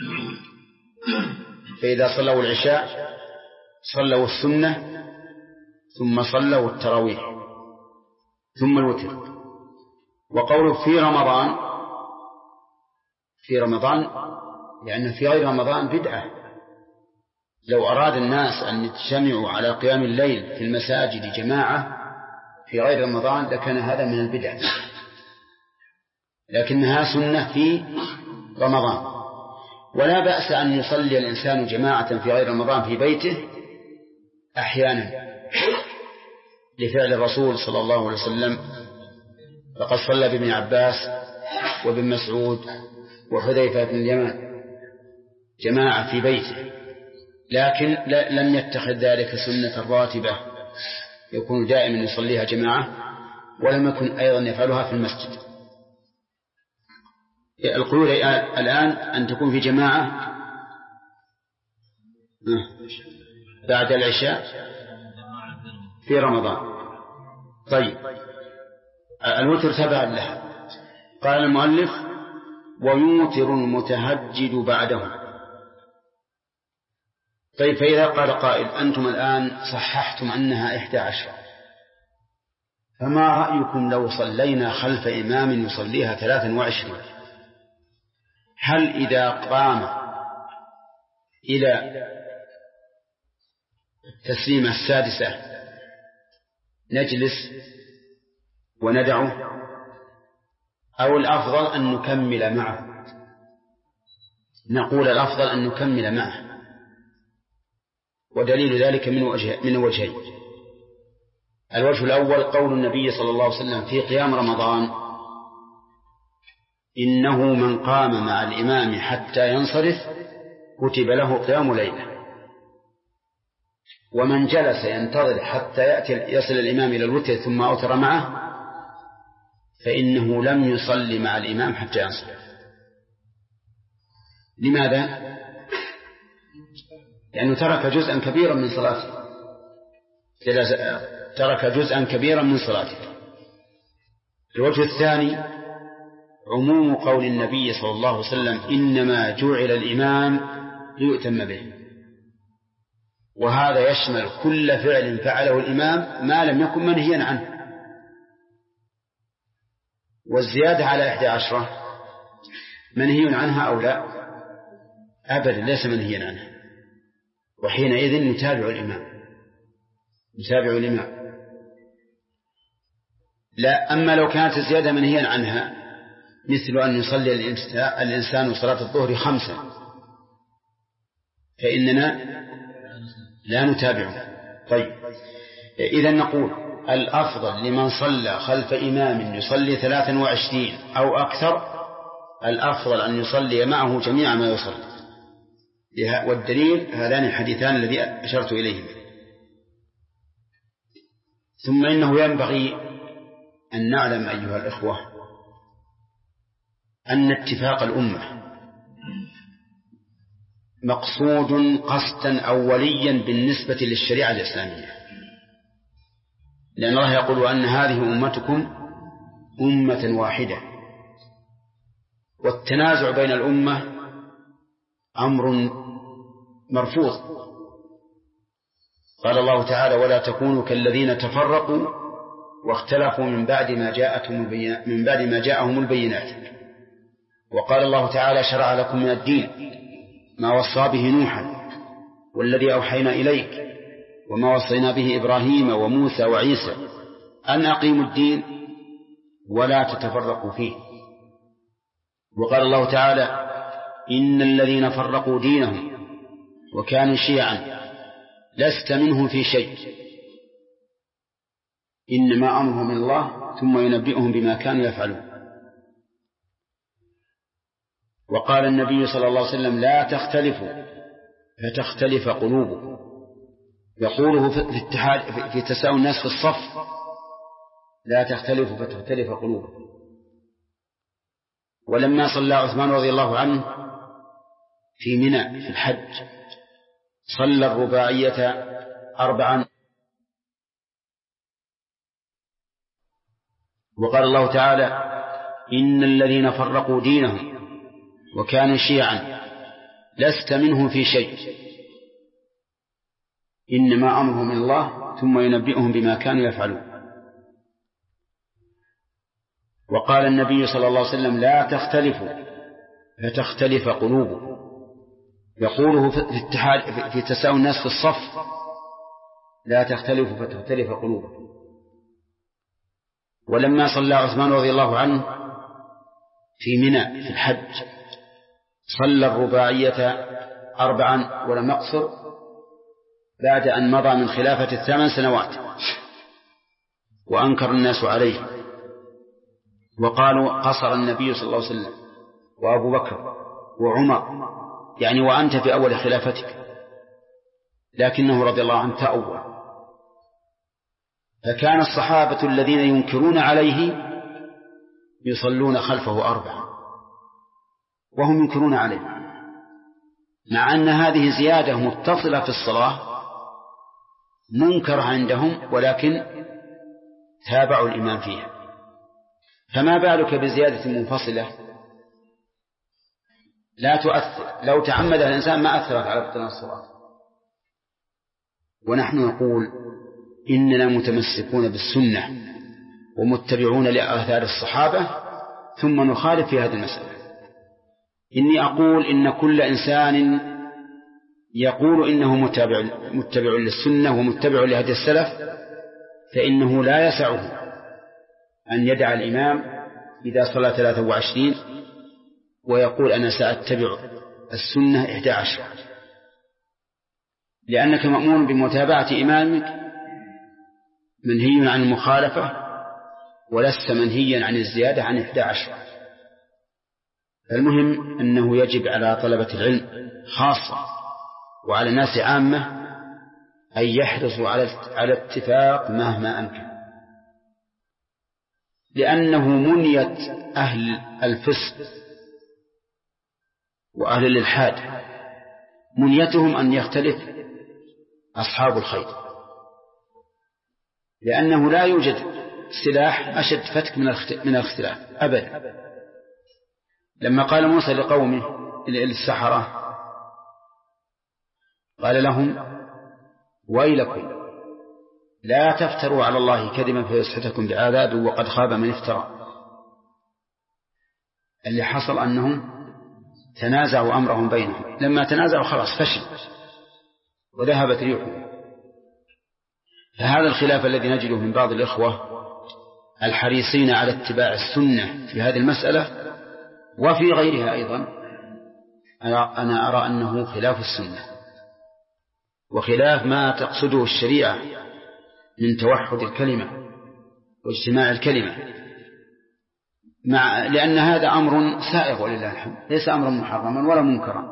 فإذا صلوا العشاء صلوا السنة ثم صلوا التراويح ثم الوتر. وقوله في رمضان لأن في غير رمضان بدعة. لو أراد الناس أن يجتمعوا على قيام الليل في المساجد جماعة في غير رمضان لكان هذا من البدع، لكنها سنة في رمضان. ولا بأس أن يصلي الإنسان جماعة في غير رمضان في بيته أحيانا لفعل الرسول صلى الله عليه وسلم، فقد صلى بابن عباس وابن مسعود وحذيفة بن اليمان جماعة في بيته، لكن لم يتخذ ذلك سنة راتبة يكون دائما يصليها جماعة، ولم يكن أيضا يفعلها في المسجد. القيود الآن أن تكون في جماعة بعد العشاء في رمضان. طيب، الوتر تبع لها. قال المؤلف ويوتر المتهجد بعده. طيب، فإذا قال قائل أنتم الآن صححتم أنها 11، فما رأيكم لو صلينا خلف إمام يصليها 23؟ هل إذا قام إلى التسليمة السادسة نجلس وندعه، أو الأفضل أن نكمل معه؟ نقول الأفضل أن نكمل معه، ودليل ذلك من وجهين. الوجه الأول قول النبي صلى الله عليه وسلم في قيام رمضان: إنه من قام مع الإمام حتى ينصرف كتب له قيام ليلة، ومن جلس ينتظر حتى يصل الإمام إلى الوتر ثم أوتر معه فإنه لم يصلي مع الإمام حتى ينصرف. لماذا؟ لأنه ترك جزءا كبيرا من صلاته، ترك جزءا كبيرا من صلاته. الوجه الثاني عموم قول النبي صلى الله عليه وسلم: إنما جعل الإمام ليؤتم به، وهذا يشمل كل فعل فعله الإمام ما لم يكن منهيا عنه. والزيادة على 11 منهي عنها أو لا؟ أبدا ليس منهيا عنها، وحينئذ نتابع الإمام. لا، أما لو كانت الزيادة منهيا عنها مثل أن يصلي الإنسان صلاة الظهر 5 فإننا لا نتابعه. طيب، إذن نقول الأفضل لمن صلى خلف إمام يصلي 23 أو أكثر، الأفضل أن يصلي معه جميع ما يصلي، والدليل هذان الحديثان الذي أشرت إليهم. ثم إنه ينبغي أن نعلم أيها الإخوة أن اتفاق الأمة مقصود قصدا أوليا بالنسبة للشريعة الإسلامية، لأن الله يقول أن هذه أمتكم أمة واحدة، والتنازع بين الأمة أمر مرفوض. قال الله تعالى: ولا تكونوا كالذين تفرقوا واختلفوا من بعد ما جاءهم البينات. وقال الله تعالى: شرع لكم من الدين ما وصى به نوحا والذي أوحينا إليك وما وصينا به إبراهيم وموسى وعيسى أن أقيموا الدين ولا تتفرقوا فيه. وقال الله تعالى: إن الذين فرقوا دينهم وكانوا شيعا لست منهم في شيء إنما أمرهم من الله ثم ينبئهم بما كانوا يفعلون. وقال النبي صلى الله عليه وسلم: لا تختلفوا فتختلف قلوبكم، يقوله في تساوي الناس في الصف: لا تختلفوا فتختلف قلوبكم. ولما صلى عثمان رضي الله عنه في منى في الحج صلى الرباعية 4. وقال الله تعالى: إن الذين فرقوا دينهم وكانوا شيعا لست منهم في شيء إنما أمرهم من الله ثم ينبئهم بما كانوا يفعلون. وقال النبي صلى الله عليه وسلم: لا تختلفوا فتختلف قلوبكم، يقوله في تساوي الناس في الصف: لا تختلفوا فتختلف قلوبكم. ولما صلى عثمان رضي الله عنه في منى في الحج صلى الرباعية 4 ولم يقصر بعد أن مضى من خلافة 8 سنوات، وأنكر الناس عليه وقالوا: قصر النبي صلى الله عليه وسلم وأبو بكر وعمر، يعني وأنت في أول خلافتك، لكنه رضي الله عنه تأول. فكان الصحابة الذين ينكرون عليه يصلون خلفه 4 وهم ينكرون عليه، مع أن هذه زيادة متصلة في الصلاة منكر عندهم، ولكن تابعوا الإمام فيها. فما بالك بزيادة منفصلة لا تؤثر، لو تعمدها الإنسان ما أثرت على بطلان الصلاة. ونحن نقول إننا متمسكون بالسنة ومتبعون لآثار الصحابة، ثم نخالف في هذه المسألة. إني أقول إن كل إنسان يقول إنه متبع للسنة ومتبع لهدي السلف فإنه لا يسعه أن يدع الإمام إذا صلى 23 ويقول أنا سأتبع السنة 11، لأنك مأمور بمتابعة إمامك، منهي عن المخالفة، ولست منهيا عن الزيادة عن 11. فالمهم أنه يجب على طلبة العلم خاصة وعلى الناس عامة أن يحرصوا على الاتفاق مهما أمكن، لأنه منية أهل الفسق وأهل الإلحاد منيتهم أن يختلف أصحاب الخير، لأنه لا يوجد سلاح أشد فتك من الاختلاف أبدا. لما قال موسى لقومه للسحرة قال لهم: ويلكم لا تفتروا على الله كذبا فيسحتكم بعذاب وقد خاب من افترى. اللي حصل أنهم تنازعوا أمرهم بينهم، لما تنازعوا خلاص فشل وذهبت ريحهم. فهذا الخلاف الذي نجده من بعض الإخوة الحريصين على اتباع السنة في هذه المسألة وفي غيرها أيضا، أنا أرى أنه خلاف السنة وخلاف ما تقصده الشريعة من توحد الكلمة واجتماع الكلمة، لأن هذا أمر سائغ ولله الحمد، ليس أمرا محرما ولا منكرا،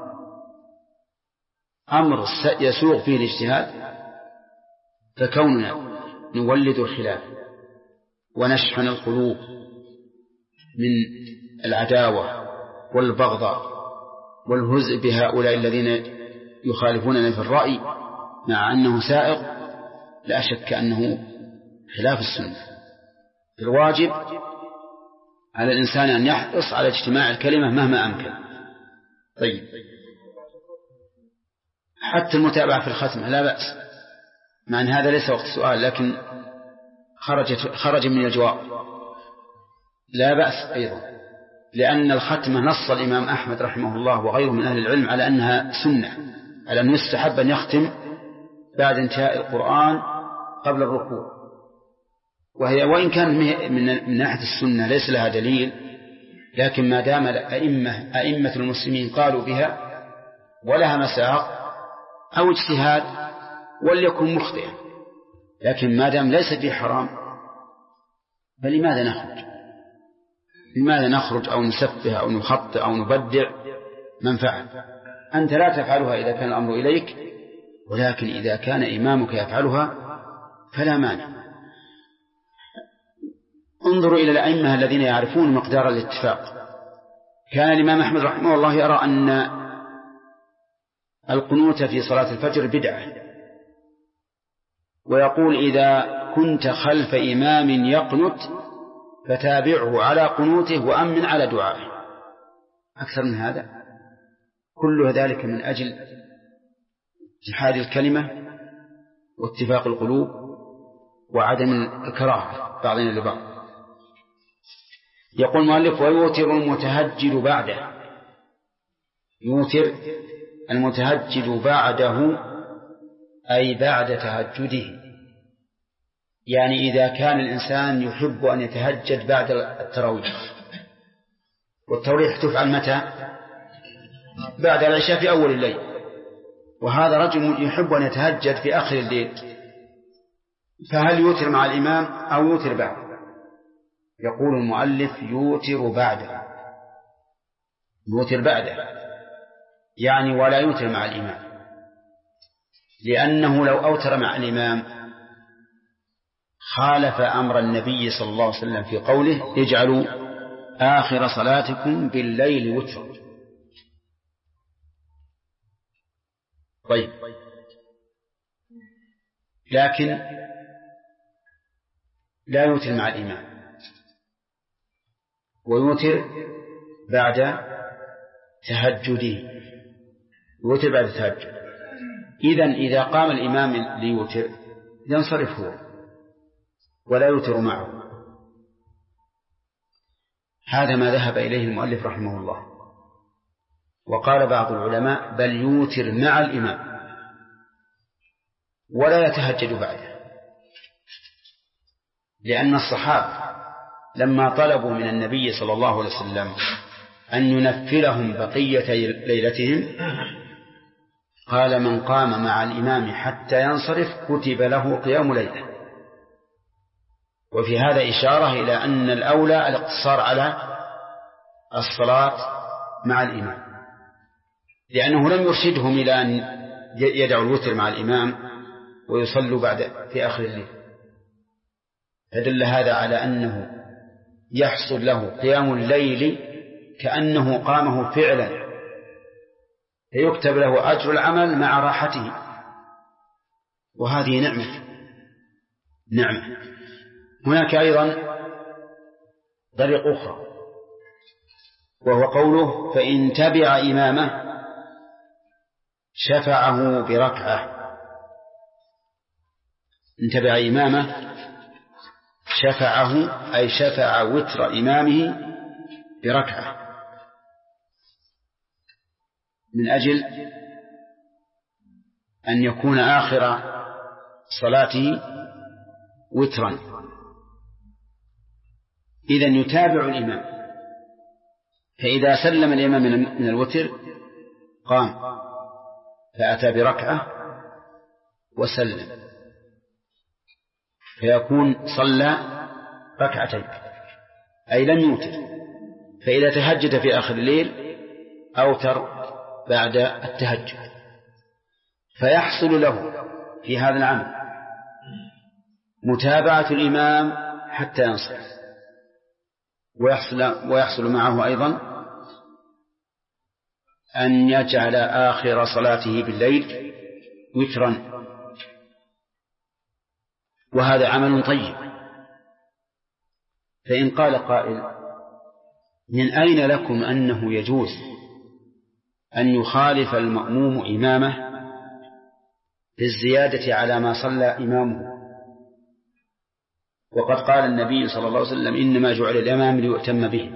أمر يسوغ فيه الاجتهاد. فكوننا نولد الخلاف ونشحن القلوب من العداوة والبغضاء والهزء بهؤلاء الذين يخالفوننا في الرأي مع أنه سائغ، لا شك أنه خلاف السنة. الواجب على الإنسان أن يحرص على اجتماع الكلمة مهما أمكن. طيب، حتى المتابعة في الختمة لا بأس، مع أن هذا ليس وقت السؤال لكن خرج من الجواب، لا بأس أيضا، لأن الختمة نص الإمام أحمد رحمه الله وغيره من أهل العلم على أنها سنة، على أن يستحب أن يختم بعد انتهاء القرآن قبل الركوع، وهي وإن كان من ناحية السنة ليس لها دليل، لكن ما دام أئمة المسلمين قالوا بها ولها مساق أو اجتهاد وليكن مخطئا، لكن ما دام ليس فيه حرام فلماذا نخرج؟ لماذا نخرج أو نسفه أو نخطئ أو نبدع من فعل؟ أنت لا تفعلها إذا كان الأمر إليك، ولكن إذا كان إمامك يفعلها فلا مانع. انظروا إلى الأئمة الذين يعرفون مقدار الاتفاق. كان الإمام أحمد رحمه الله يرى أن القنوت في صلاة الفجر بدعة، ويقول: إذا كنت خلف إمام يقنت فتابعه على قنوته وأمن على دعائه. أكثر من هذا كل ذلك من أجل اتحاد الكلمة واتفاق القلوب وعدم الكراهة بعضنا لبعض. يقول المؤلف: ويوتر المتهجد بعده. يوتر المتهجد بعده أي بعد تهجده، يعني إذا كان الإنسان يحب أن يتهجد بعد التراويح، والتراويح تفعل متى؟ بعد العشاء في أول الليل، وهذا رجل يحب أن يتهجد في آخر الليل، فهل يوتر مع الإمام أو يوتر بعده؟ يقول المؤلف: يوتر بعده. يوتر بعده يعني ولا يوتر مع الإمام، لأنه لو أوتر مع الإمام خالف أمر النبي صلى الله عليه وسلم في قوله: اجعلوا آخر صلاتكم بالليل وترا. طيب، لكن لا يوتر مع الإمام، ويوتر بعد تهجده، يوتر بعد تهجد. إذا قام الإمام ليوتر ينصرف هو ولا يوتر معه. هذا ما ذهب إليه المؤلف رحمه الله. وقال بعض العلماء: بل يوتر مع الإمام ولا يتهجد بعده، لأن الصحابة لما طلبوا من النبي صلى الله عليه وسلم أن ينفلهم بقية ليلتهم قال من قام مع الإمام حتى ينصرف كتب له قيام ليلة. وفي هذا إشارة إلى أن الأولى الاقتصار على الصلاة مع الإمام، لأنه لم يرشدهم إلى أن يدعوا الوتر مع الإمام ويصلوا في آخر الليل، فدل هذا على أنه يحصل له قيام الليل كأنه قامه فعلا، فيكتب له أجر العمل مع راحته، وهذه نعمة. هناك أيضا طريق أخرى، وهو قوله فإن تبع إمامه شفعه بركعة. إن تبع إمامه شفعه أي شفع وتر إمامه بركعة، من أجل أن يكون آخر صلاته وترا. إذن يتابع الإمام، فإذا سلم الإمام من الوتر قام فأتى بركعة وسلم، فيكون صلى ركعتين أي لم يوتر. فإذا تهجد في آخر الليل أوتر بعد التهجد، فيحصل له في هذا العمل متابعة الإمام حتى ينصرف، ويحصل معه أيضا أن يجعل آخر صلاته بالليل وترا، وهذا عمل طيب. فإن قال قائل من أين لكم أنه يجوز أن يخالف المأموم إمامه بالزيادة على ما صلى إمامه، وقد قال النبي صلى الله عليه وسلم إنما جعل الإمام ليؤتم به؟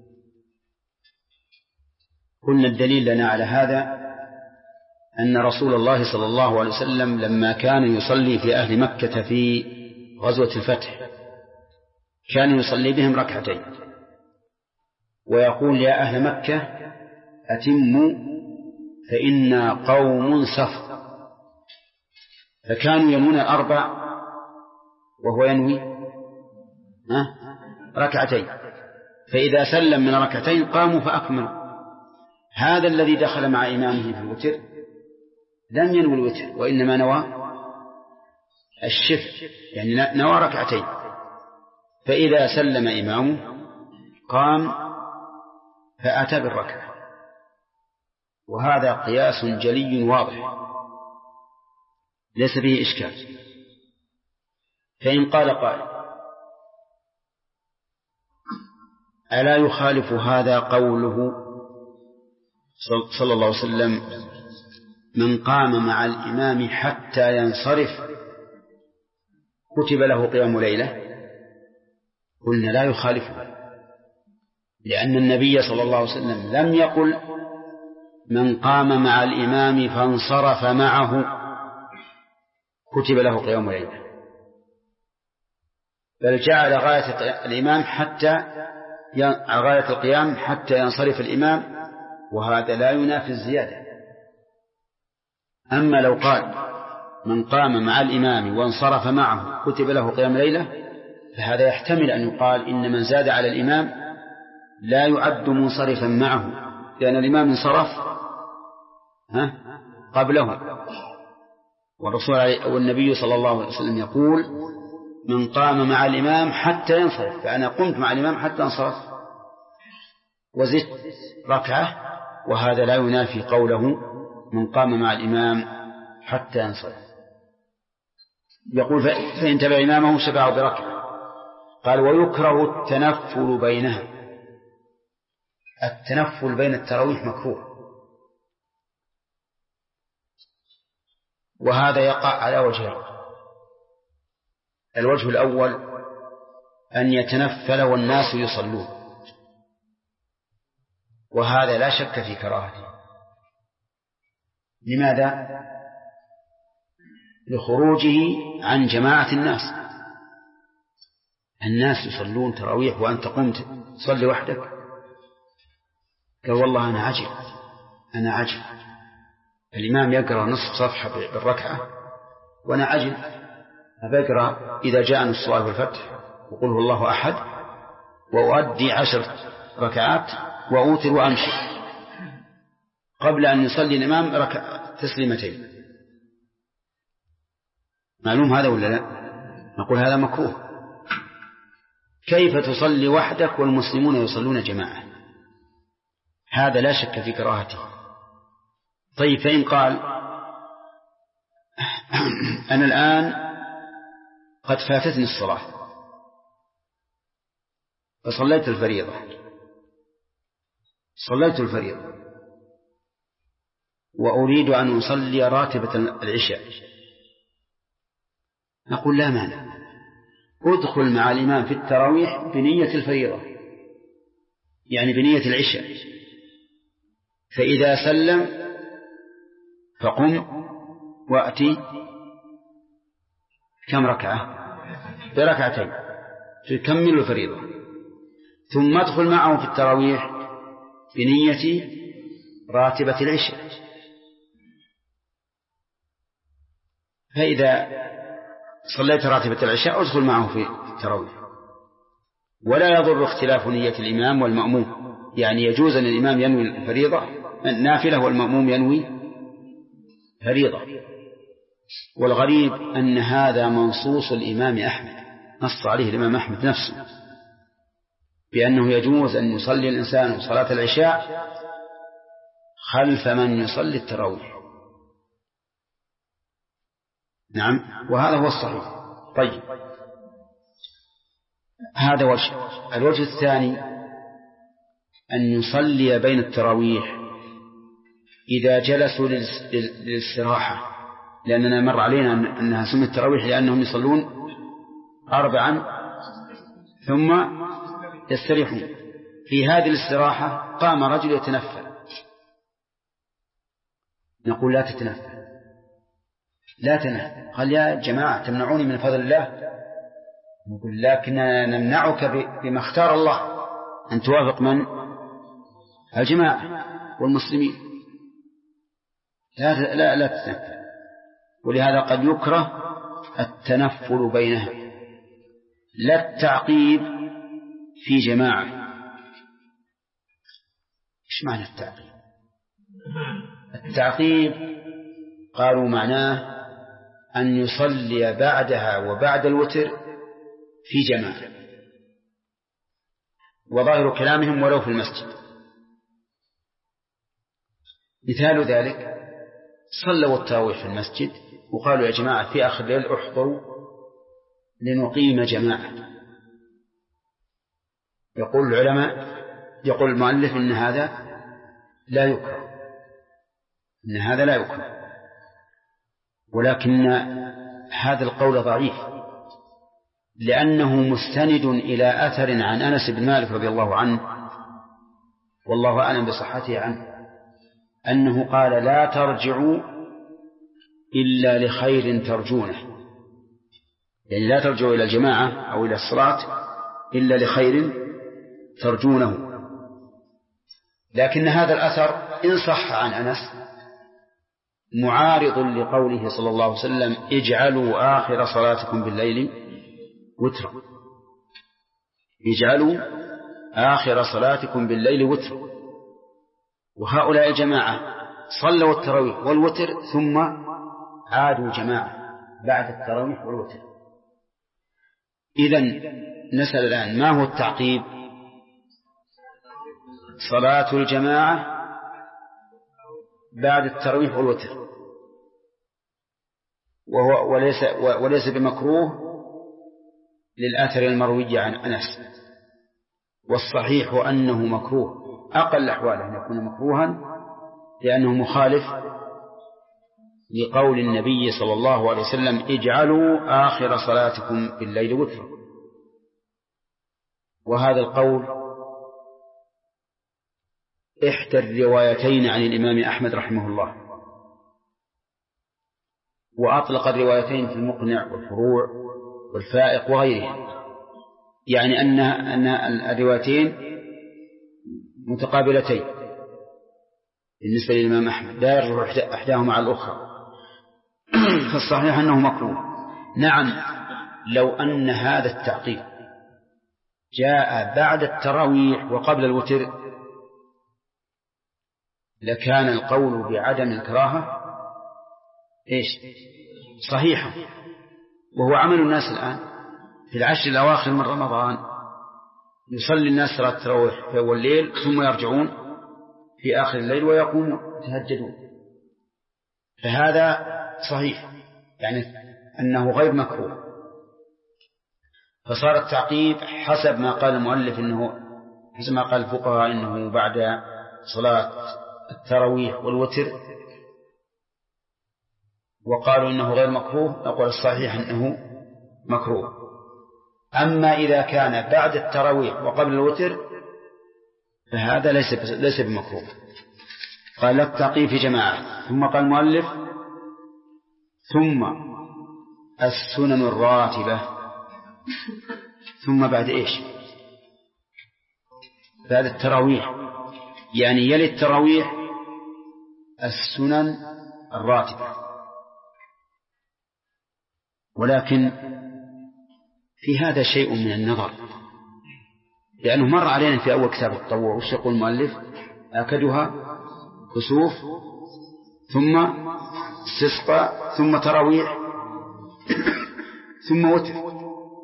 قلنا الدليل لنا على هذا أن رسول الله صلى الله عليه وسلم لما كان يصلي في أهل مكة في غزوة الفتح كان يصلي بهم ركعتين، ويقول يا أهل مكة أتموا فإنا قوم صف، فكانوا ينوون 4 وهو ينوي ركعتين، فإذا سلم من ركعتين قاموا فأكملوا. هذا الذي دخل مع إمامه في الوتر لم ينوي الوتر، وإنما نوى الشفع، يعني نوى ركعتين، فإذا سلم إمامه قام فأتى بالركعة، وهذا قياس جلي واضح ليس به إشكال. فإن قال قائل ألا يخالف هذا قوله صلى الله عليه وسلم من قام مع الإمام حتى ينصرف كتب له قيام ليلة؟ قلنا لا يخالفه، لأن النبي صلى الله عليه وسلم لم يقل من قام مع الإمام فانصرف معه كتب له قيام ليلة، بل جعل غاية الإمام غاية القيام حتى ينصرف الإمام، وهذا لا ينافي الزيادة. أما لو قال من قام مع الإمام وانصرف معه كتب له قيام ليلة، فهذا يحتمل أن يقال إن من زاد على الإمام لا يعد منصرفا معه، لأن الإمام انصرف قبله، والنبي صلى الله عليه وسلم يقول من قام مع الإمام حتى ينصرف، فأنا قمت مع الإمام حتى انصرف وزدت ركعة، وهذا لا ينافي قوله من قام مع الإمام حتى ينصرف. يقول فإن تبع إمامه شفعه بركعة. قال ويكره التنفل بينها. التنفل بين التراويح مكروه، وهذا يقع على وجهين. الوجه الأول أن يتنفل والناس يصلون، وهذا لا شك في كراهته. لماذا؟ لخروجه عن جماعة الناس. الناس يصلون تراويح وأنت قمت تصلي وحدك، 'قال والله أنا عجب. الإمام يقرأ نصف صفحة بالركعة وأنا عجل أقرأ إذا جاءني الصلاة والفتح وقل هو الله أحد وأؤدي 10 ركعات وأوتر وأمشي قبل أن يصلي الإمام تسليمتين. معلوم هذا ولا لا؟ نقول هذا مكروه. كيف تصلي وحدك والمسلمون يصلون جماعة؟ هذا لا شك في كراهته. طيب فإن قال أنا الآن قد فاتتني الصلاة فصليت الفريضة وأريد أن أصلي راتبة العشاء، نقول لا مانع، ادخل مع الإمام في التراويح بنية الفريضة يعني بنية العشاء، فإذا سلم فقم وأتي كم ركعة؟ بركعتين تكمل الفريضة، ثم ادخل معه في التراويح بنية راتبة العشاء. فإذا صليت راتبة العشاء ادخل معه في التراويح، ولا يضر اختلاف نية الإمام والمأموم، يعني يجوز أن الإمام ينوي الفريضة النافلة والمأموم ينوي فريضة. والغريب أن هذا منصوص الإمام أحمد، نص عليه الإمام أحمد نفسه بأنه يجوز أن يصلي الإنسان صلاة العشاء خلف من يصلي التراويح. نعم، وهذا هو الصحيح. طيب هذا وجه. الوجه الثاني أن يصلي بين التراويح إذا جلسوا للاستراحة، لأننا مر علينا أنها سمت التراويح لأنهم يصلون 4 ثم يستريحون. في هذه الاستراحة قام رجل يتنفل، نقول لا تتنفل، لا تنفل. قال يا جماعة تمنعوني من فضل الله، نقول لكننا نمنعك بما اختار الله أن توافق من؟ الجماعة والمسلمين. لا تتنفل. ولهذا قد يكره التنفل بينها، لا التعقيب في جماعة. إيش معنى التعقيب؟ التعقيب قالوا معناه أن يصلي بعدها وبعد الوتر في جماعة، وظاهر كلامهم ولو في المسجد. مثال ذلك صلوا التراويح في المسجد وقالوا يا جماعة في آخر الليل احضروا لنقيم جماعة. يقول العلماء، يقول المؤلف إن هذا لا يكره، إن هذا لا يكره، ولكن هذا القول ضعيف لأنه مستند إلى أثر عن أنس بن مالك رضي الله عنه والله أعلم بصحته عنه، أنه قال لا ترجعوا إلا لخير ترجونه، يعني لا ترجعوا إلى الجماعة أو إلى الصلاة إلا لخير ترجونه. لكن هذا الأثر إن صح عن أنس معارض لقوله صلى الله عليه وسلم اجعلوا آخر صلاتكم بالليل وترا، اجعلوا آخر صلاتكم بالليل وترا. وهؤلاء الجماعة صلوا التراويح والوتر ثم عادوا جماعة بعد التراويح والوتر. إذن نسأل الآن ما هو التعقيب؟ صلاة الجماعة بعد التراويح والوتر، وليس بمكروه للآثر المروي عن أنس، والصحيح أنه مكروه، أقل أحواله أن يكون مكروها لأنه مخالف لقول النبي صلى الله عليه وسلم اجعلوا آخر صلاتكم بالليل وترا. وهذا القول إحدى الروايتين عن الإمام أحمد رحمه الله، وأطلق الروايتين في المقنع والفروع والفائق وغيرها، يعني أن الروايتين متقابلتين، بالنسبة للإمام أحمد لا يرجح إحداهما على الأخرى، فالصحيح أنه مكروه. نعم، لو أن هذا التعقيب جاء بعد التراويح وقبل الوتر لكان القول بعدم الكراهة صحيحا، وهو عمل الناس الآن في العشر الأواخر من رمضان، يصلي الناس صلاة التراويح في أول الليل ثم يرجعون في آخر الليل ويقومون يتهجدون، فهذا صحيح، يعني أنه غير مكروه. فصار التعقيب حسب ما قال المؤلف حسب ما قال الفقهاء إنه بعد صلاة التراويح والوتر، وقالوا إنه غير مكروه، نقول الصحيح إنه مكروه. أما إذا كان بعد التراويح وقبل الوتر فهذا ليس بمكروه. قال التعقيب في جماعة، ثم قال المؤلف ثم السنن الراتبة، ثم بعد بعد التراويح، يعني يلي التراويح السنن الراتبة. ولكن في هذا شيء من النظر، لأنه مر علينا في أول كتاب التطوع وش يقول المؤلف؟ آكدها كسوف ثم استسقاء ثم تراويح ثم وتر،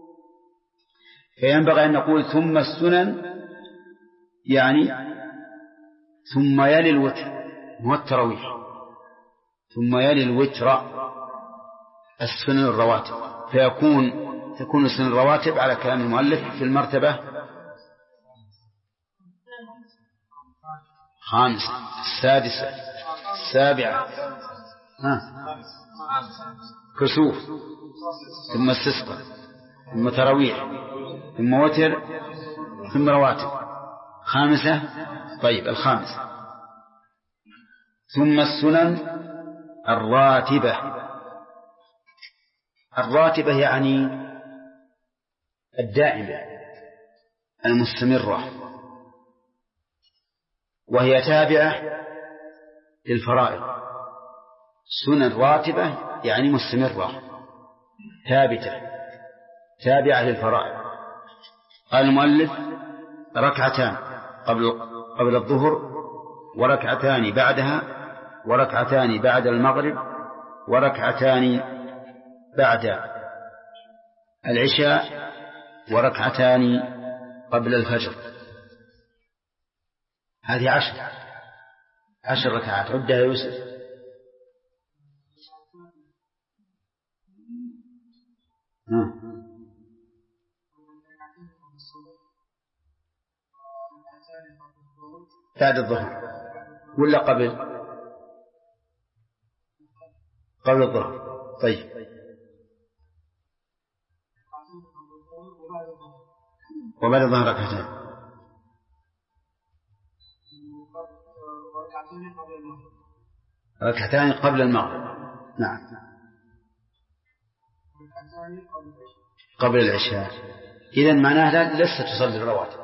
فينبغي أن نقول ثم السنن، يعني ثم يلي الوتر هو التراويح، ثم يلي الوتر السنن الرواتب، تكون السنن الرواتب على كلام المؤلف في المرتبة خامسة السادسة السابعة كسوف ثم استسقاء ثم تراويح ثم وتر ثم رواتب خامسة. طيب الخامسة ثم السنن الراتبة. الراتبة يعني الدائمة المستمرة، وهي تابعة للفرائض. سنن راتبة يعني مستمرة ثابتة تابعة للفرائض. قال المؤلف ركعتان قبل الظهر، وركعتان بعدها، وركعتان بعد المغرب، وركعتان بعد العشاء، وركعتان قبل الفجر. هذه 10 ركعات. عدها يوسف. بعد الظهر ولا قبل الظهر؟ طيب وبعد الظهر ركعتان قبل المغرب. نعم قبل العشاء. إذن معناها لست تصلي الرواتب،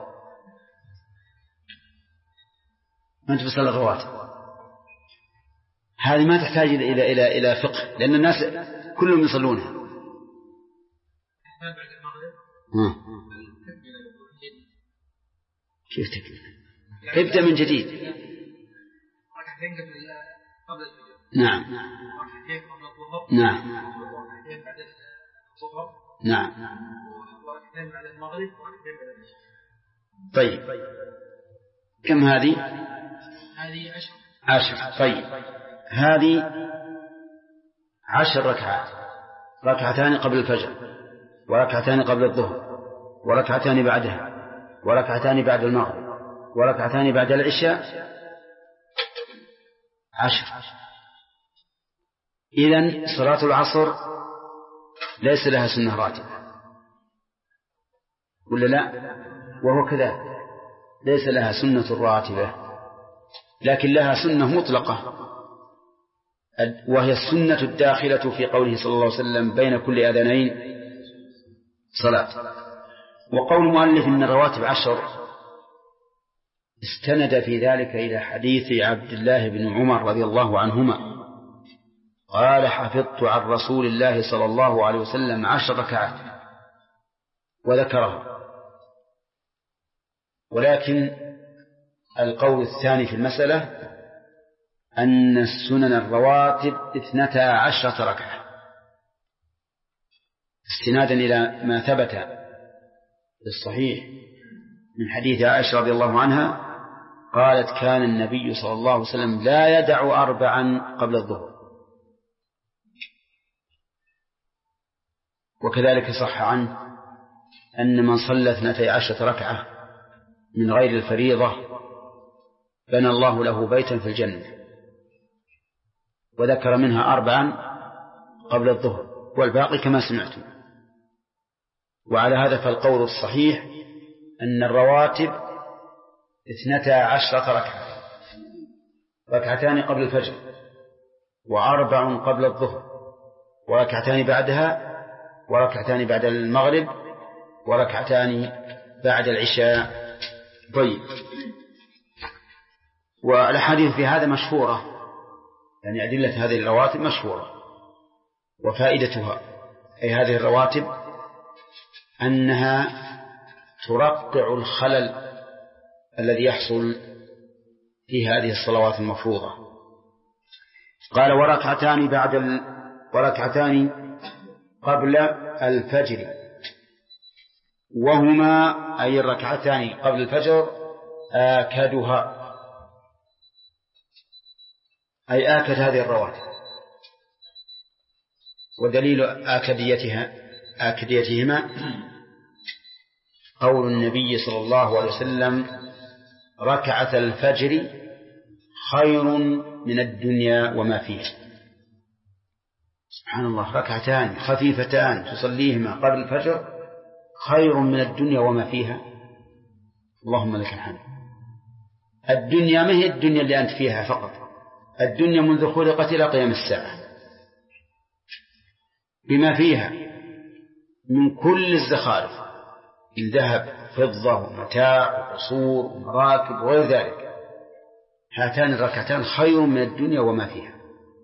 ما أنت تصلي الرواتب. هذه ما تحتاج إلى فقه، لأن الناس كلهم يصلونها. كيف تكمل؟ ابدأ من جديد. نعم نعم نعم. طيب كم هذه؟ 10. طيب هذه 10 ركعات، ركعتان قبل الفجر، وركعتان قبل الظهر، وركعتان بعدها، وركعتان بعد المغرب، وركعتان بعد العشاء. 10. إذن صلاة العصر ليس لها سنة راتبة ولا لا؟ وهو كذلك ليس لها سنة راتبة، لكن لها سنة مطلقة، وهي السنة الداخلة في قوله صلى الله عليه وسلم بين كل أذانين صلاة. وقول المؤلف إن الرواتب 10 استند في ذلك إلى حديث عبد الله بن عمر رضي الله عنهما قال حفظت عن رسول الله صلى الله عليه وسلم 10 ركعات وذكرها. ولكن القول الثاني في المسألة أن السنن الرواتب 12 ركعة، استنادا إلى ما ثبت في الصحيح من حديث عائشة رضي الله عنها قالت كان النبي صلى الله عليه وسلم لا يدع 4 قبل الظهر. وكذلك صح عنه أن من صلى 12 ركعة من غير الفريضة بنى الله له بيتا في الجنة، وذكر منها 4 قبل الظهر والباقي كما سمعتم. وعلى هذا فالقول الصحيح أن الرواتب 12 ركعة، 2 قبل الفجر 4 قبل الظهر 2 بعدها 2 بعد المغرب 2 بعد العشاء. طيب، والحديث في هذا مشهورة، يعني أدلة هذه الرواتب مشهورة. وفائدتها أي هذه الرواتب أنها ترقع الخلل الذي يحصل في هذه الصلوات المفروضة. قال وركعتان قبل الفجر، وهما أي الركعتان قبل الفجر آكدها، أي آكد هذه الرواتب. ودليل آكديتهما قول النبي صلى الله عليه وسلم ركعة الفجر خير من الدنيا وما فيها. سبحان الله، 2 خفيفتان تصليهما قبل الفجر خير من الدنيا وما فيها. اللهم لك الحمد. الدنيا ما هي الدنيا اللي أنت فيها فقط، الدنيا منذ خلقت إلى قيام الساعة بما فيها من كل الزخارف، الذهب فضة ومتاع وقصور ومراكب وغير ذلك. هاتان الركعتان خير من الدنيا وما فيها،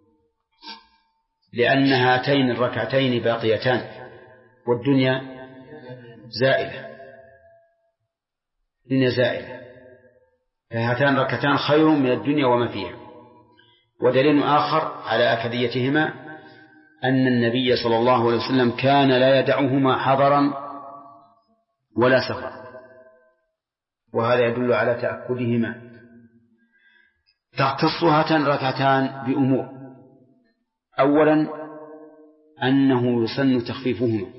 لأن هاتين الركعتين باقيتان والدنيا زائلة، الدنيا زائلة، فهاتان الركعتان خير من الدنيا وما فيها. ودليل آخر على أكديتهما أن النبي صلى الله عليه وسلم كان لا يدعهما حضرا ولا سفر، وهذا يدل على تأكدهما. تختص هاتان الركعتان بأمور: أولا أنه يسن تخفيفهما،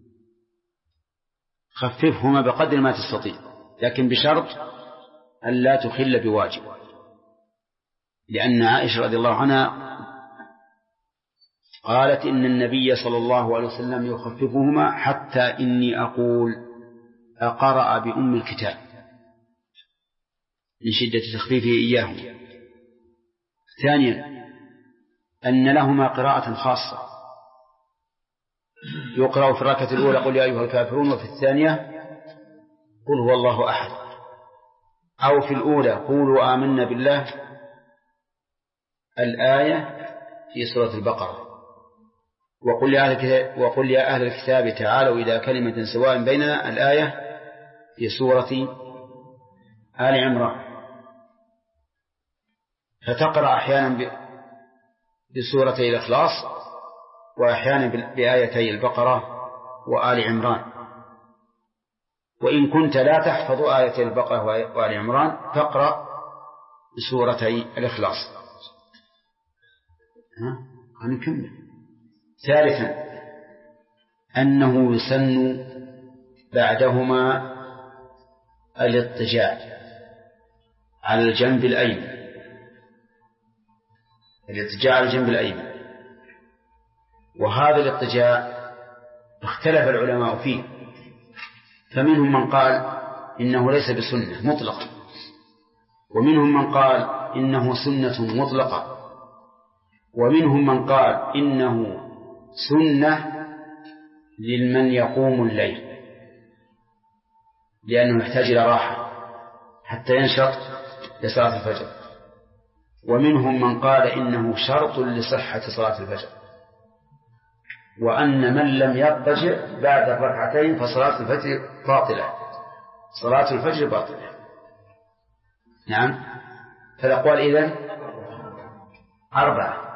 خففهما بقدر ما تستطيع، لكن بشرط أن لا تخل بواجب، لأن عائشة رضي الله عنها قالت إن النبي صلى الله عليه وسلم يخففهما حتى إني أقول أقرأ بأم الكتاب من شدة تخفيفه إياهم. ثانيا أن لهما قراءة خاصة، يقرأ في الركعة الأولى قل يا أيها الكافرون، وفي الثانية قل هو الله أحد، أو في الأولى قولوا آمنا بالله الآية في سورة البقرة، وقل يا أهل الكتاب تعالوا إلى كلمة سواء بيننا الآية في سورة آل عمران. فتقرأ أحيانا بسورتي الإخلاص وأحيانا بآيتي البقرة وآل عمران. وإن كنت لا تحفظ آيتي البقرة وآل عمران فاقرأ بسورتي الإخلاص. هنكمل. ثالثا أنه يسن بعدهما الاضطجاع على الجنب الأيمن، الاضطجاع على الجنب الأيمن. وهذا الاضطجاع اختلف العلماء فيه، فمنهم من قال إنه ليس بسنة مطلقة، ومنهم من قال إنه سنة مطلقة، ومنهم من قال إنه سنة لمن يقوم الليل لأنه يحتاج إلى راحة حتى ينشط لصلاة الفجر. ومنهم من قال إنه شرط لصحة صلاة الفجر، وأن من لم يضطجع بعد الركعتين فصلاة الفجر باطلة، صلاة الفجر باطلة. نعم. فالأقوال إذن 4: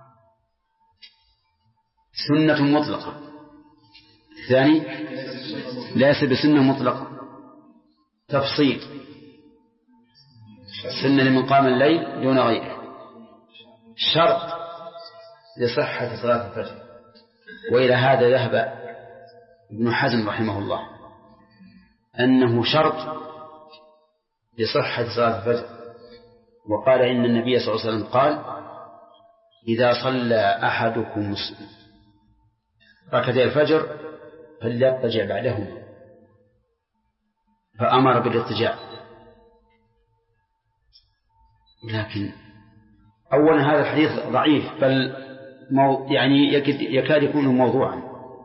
سنة مطلقة، الثاني ليس بسنة مطلقة، تفصيل، سنة لمن قام الليل دون غيره، شرط لصحة صلاة الفجر. وإلى هذا ذهب ابن حزم رحمه الله أنه شرط لصحة صلاة الفجر، وقال إن النبي صلى الله عليه وسلم قال: إذا صلى أحدكم ركعتي الفجر فليضطجع بعدهما، فأمر بالاضطجاع. لكن أولا هذا الحديث ضعيف، بل يعني يكاد يكون موضوعا،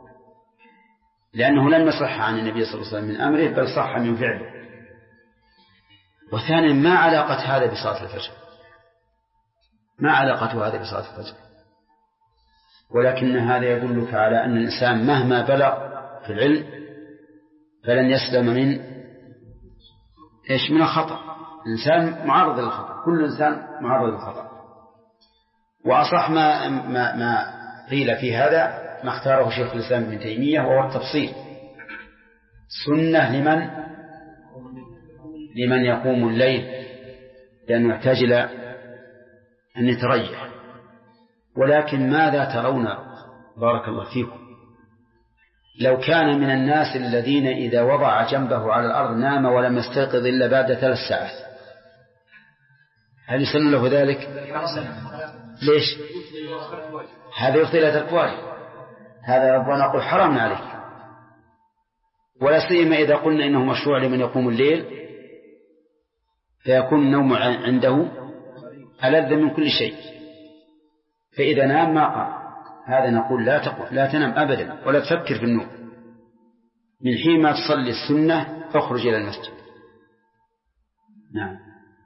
لأنه لم يصح عن النبي صلى الله عليه وسلم من أمره، بل صح من فعله. وثانيا ما علاقة هذا بصلاة الفجر؟ ما علاقة هذا بصلاة الفجر؟ ولكن هذا يدلك على أن الإنسان مهما بلغ في العلم فلن يسلم من الخطأ. الإنسان معرض للخطأ، كل إنسان معرض للخطأ. وأصح ما قيل في هذا ما اختاره شيخ الإسلام ابن تيمية، وهو التفصيل، سنة لمن يقوم الليل لأنه يحتاج إلى أن يتريح. ولكن ماذا ترون بارك الله فيكم لو كان من الناس الذين إذا وضع جنبه على الأرض نام ولم يستيقظ إلا بعد 3 ساعات، هل يسن له ذلك؟ ليش؟ هذا يفضي إلى ترك واجب، هذا ربنا نقول حرام عليك. ولا سيما إذا قلنا إنه مشروع لمن يقوم الليل، فيكون النوم عنده ألذ من كل شيء، فإذا نام ما قام. هذا نقول لا تنام أبدا ولا تفكر في النوم، من حين ما تصلي السنة فاخرج إلى المسجد. نعم.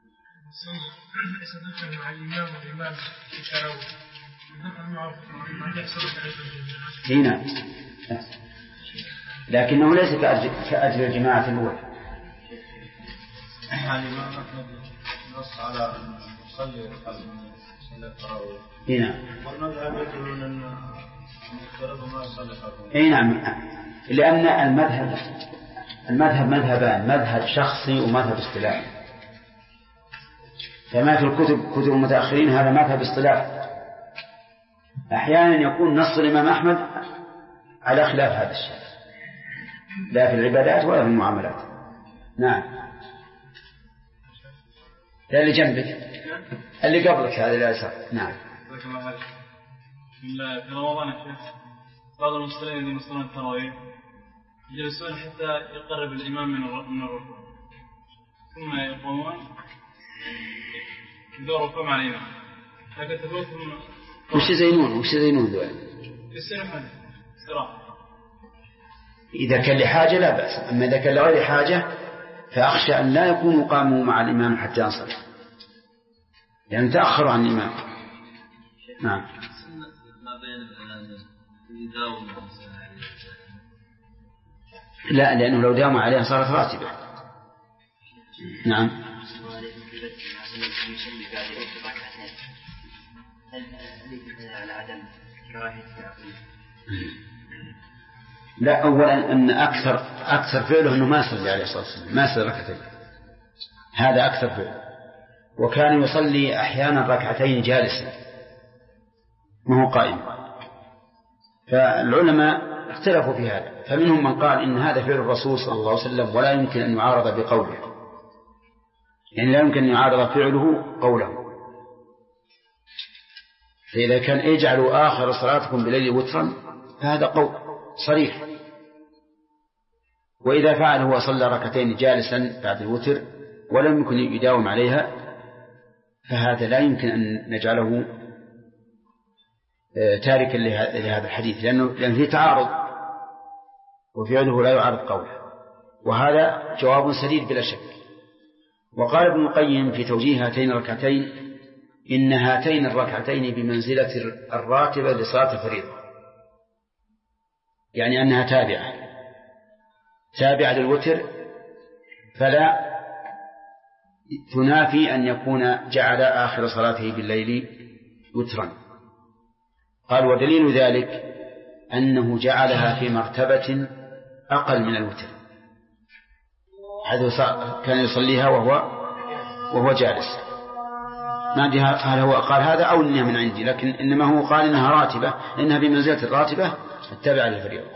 دخل مع الإمام والإمام في التراويح، دخل معه ما يحصل نعم، لكنه ليس كأجل الجماعة الأولى. الإمام نص على يصلي التراويح. نعم. والمذهب يقولون أن المفترض ما يصلي التراويح. نعم، لأن المذهب مذهبان، مذهب شخصي ومذهب اصطلاحي. فما في كتب المتأخرين هذا مذهب اصطلاحي. أحيانا يكون نص الإمام أحمد على خلاف هذا الشيء، لا في العبادات ولا في المعاملات. نعم. لا اللي جنبك، اللي قبلك هذا لا يسر. نعم. في رمضان بعض المصلين اللي يصلون التراويح يجلسون حتى يقرب الإمام من الركوع، ثم يقومون يدور ركوع مع الإمام، لكن تفوتهم. وش يزينون ذولا؟ يستريحون استراحة. إذا كان لحاجة لا بأس، أما إذا كان لغير حاجة فأخشى أن لا يكونوا قاموا مع الإمام حتى ينصرف، يعني تأخروا عن الإمام. نعم. ما بين يداوم لا، لأنه لو داموا عليها صارت راتبة. نعم. لا، أولا أن أكثر فعله أنه ما يصلي عليه الصلاة والسلام، ما يصلي ركعتين، هذا أكثر فعله. وكان يصلي أحيانا ركعتين جالسا ما هو قائم. فالعلماء اختلفوا في هذا، فمنهم من قال إن هذا فعل الرسول صلى الله عليه وسلم ولا يمكن أن يعارض بقوله، يعني لا يمكن أن يعارض فعله قوله. فإذا كان اجعلوا آخر صلاتكم بالليل وترا فهذا قول صريح. وإذا فعل هو صلى ركعتين جالسا بعد الوتر ولم يكن يداوم عليها فهذا لا يمكن أن نجعله تاركا لهذا الحديث، لأن فيه تعارض وفعله لا يعارض قوله، وهذا جواب سديد بلا شك. وقال ابن القيم في توجيه هاتين الركعتين إن هاتين الركعتين بمنزلة الراتبة لصلاة الفريضة، يعني أنها تابعة للوتر، فلا تنافي أن يكون جعل آخر صلاته بالليل وترا. قال ودليل ذلك أنه جعلها في مرتبة أقل من الوتر، حيث كان يصليها وهو جالس. ما أدري هل هو قال هذا أو إنها من عندي، لكن إنما هو قال إنها راتبة، إنها بمنزلة الراتبة التابعة للفريضة.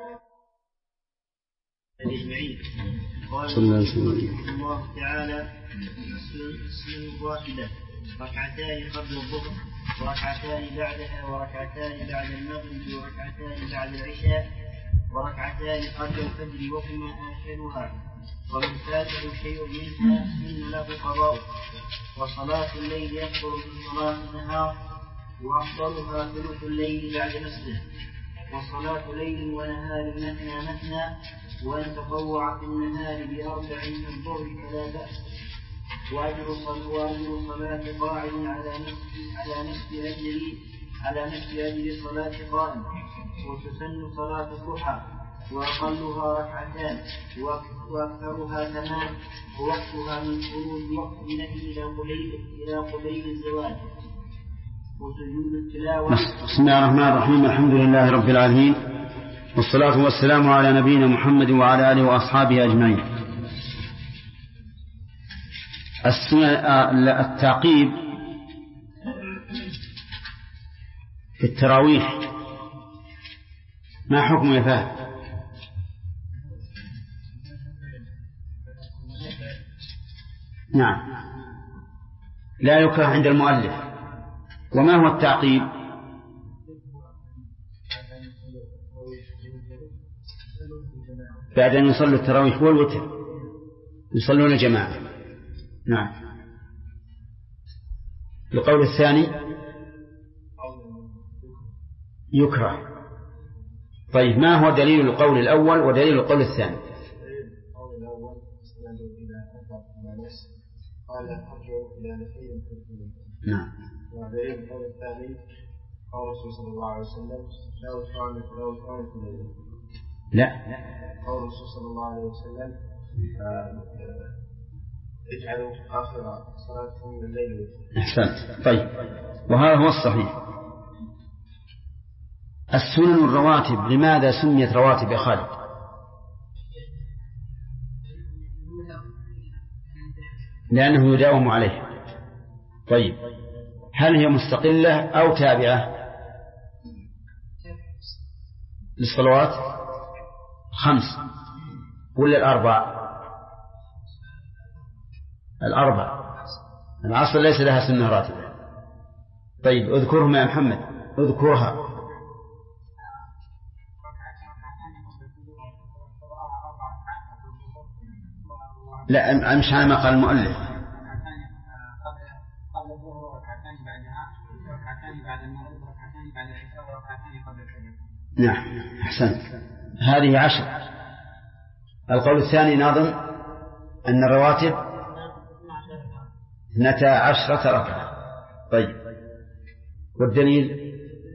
قال الله تعالى السنة واحدة ركعتان قبل الظهر وركعتان بعدها وركعتان بعد المغرب وركعتان بعد العشاء وركعتان قبل الفجر وهما آخرها، ومن فاته شيء منها إن له قضاء. وصلاة الليل يكثر من صلاة النهار وأفضلها ثلث الليل بعد نصفه، وصلاة ليل ونهار مثنى وأن تطوع في النهار بأربع من الظهر فلا بأس. وأجر صلاة قاعد على نصف أجر صلاة قائم. وتسن صلاة الضحى وأقلها ركعتان وأكثرها 8 ووقتها من خروج وقت الليل إلى قبيل الزواج. وسجود التلاوة. بسم الله الرحمن الرحيم، الحمد لله رب العالمين، والصلاة والسلام على نبينا محمد وعلى آله وأصحابه أجمعين. التعقيب في التراويح ما حكم يا فهد؟ نعم، لا يكره عند المؤلف. وما هو التعقيب؟ بعد أن يصلوا التراويح والوتر يصلون جماعة. نعم. القول الثاني يكره. طيب ما هو دليل القول الأول ودليل القول الثاني؟ القول الأول استند إلى أثر الناس قال أرجو إلى نفير في نعم. ودليل القول الثاني قال الرسول صلى الله عليه وسلم لا وتران في الليل. لا، قول الرسول صلى الله عليه وسلم اجعلوا آخر صلاتكم من الليل. أحسنت. طيب، وهذا هو الصحيح. السنن الرواتب لماذا سميت رواتب يا خالد؟ لأنه يداوم عليه. طيب، هل هي مستقلة أو تابعة للصلوات 5 ولا 4؟ 4. العصر ليس لها سنة راتبة. طيب اذكرهم يا محمد، اذكرها. لا، مش على ما قال المؤلف. قبل الظهر وركعتان بعدها وركعتان بعد المغرب وركعتان بعد العشاء وركعتان قبل الفجر. نعم، أحسنت. هذه 10. القول الثاني ناظم أن الرواتب 12 ركعة. طيب، والدليل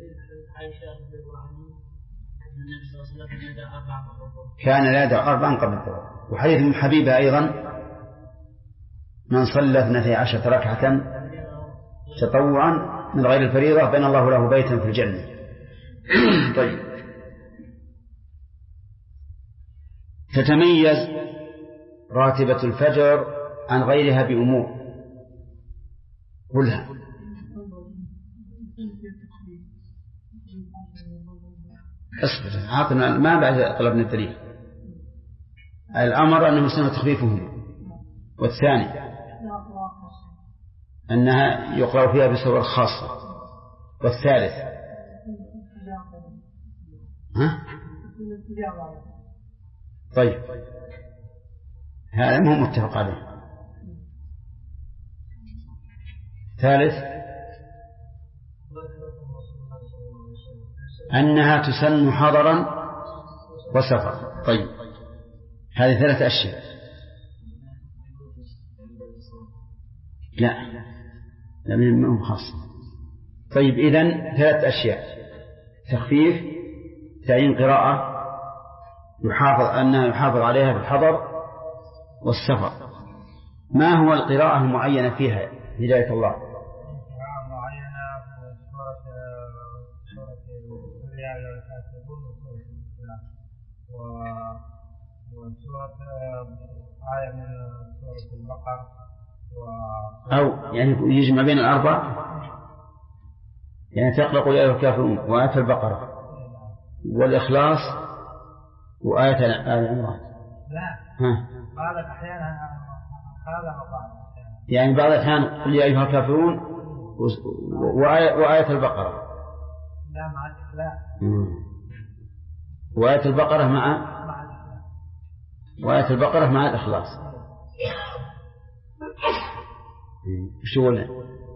كان لا يدع 4 قبل الظهر. وحديث ابن حبيبة أيضا من صلى 12 ركعة تطوعا من غير الفريضة بنى الله له بيتا في الجنة. طيب، تتميز راتبة الفجر عن غيرها بأمور، قلها. اصبر، عطنا ما بعد طلبنا الدليل. الأمر أنه سنة تخفيفهم، والثاني أنها يقرأ فيها بصور خاصة، والثالث طيب هذا مو متفق عليه. ثالث أنها تسن حضرا وسفر. طيب، هذه 3 أشياء. لا منهم خاصة. طيب إذن 3 أشياء: تخفيف، تعيين قراءة يحافظ عليها في الحضر والسفر. ما هو القراءة المعينة فيها هداية الله؟ معينة في سورة وسورة آية من سورة البقرة أو يعني يجمع بين الأربع، يعني تقرأ قل يا أيها الكافرون وآية البقرة والإخلاص وآية آل عمران. لا قالت أحيانا هذا وقال يعني بعض الأحيان قل يا أيها الكافرون وآية البقرة. لا مع الإخلاص. وآية البقرة وآية البقرة مع الإخلاص. شو ولا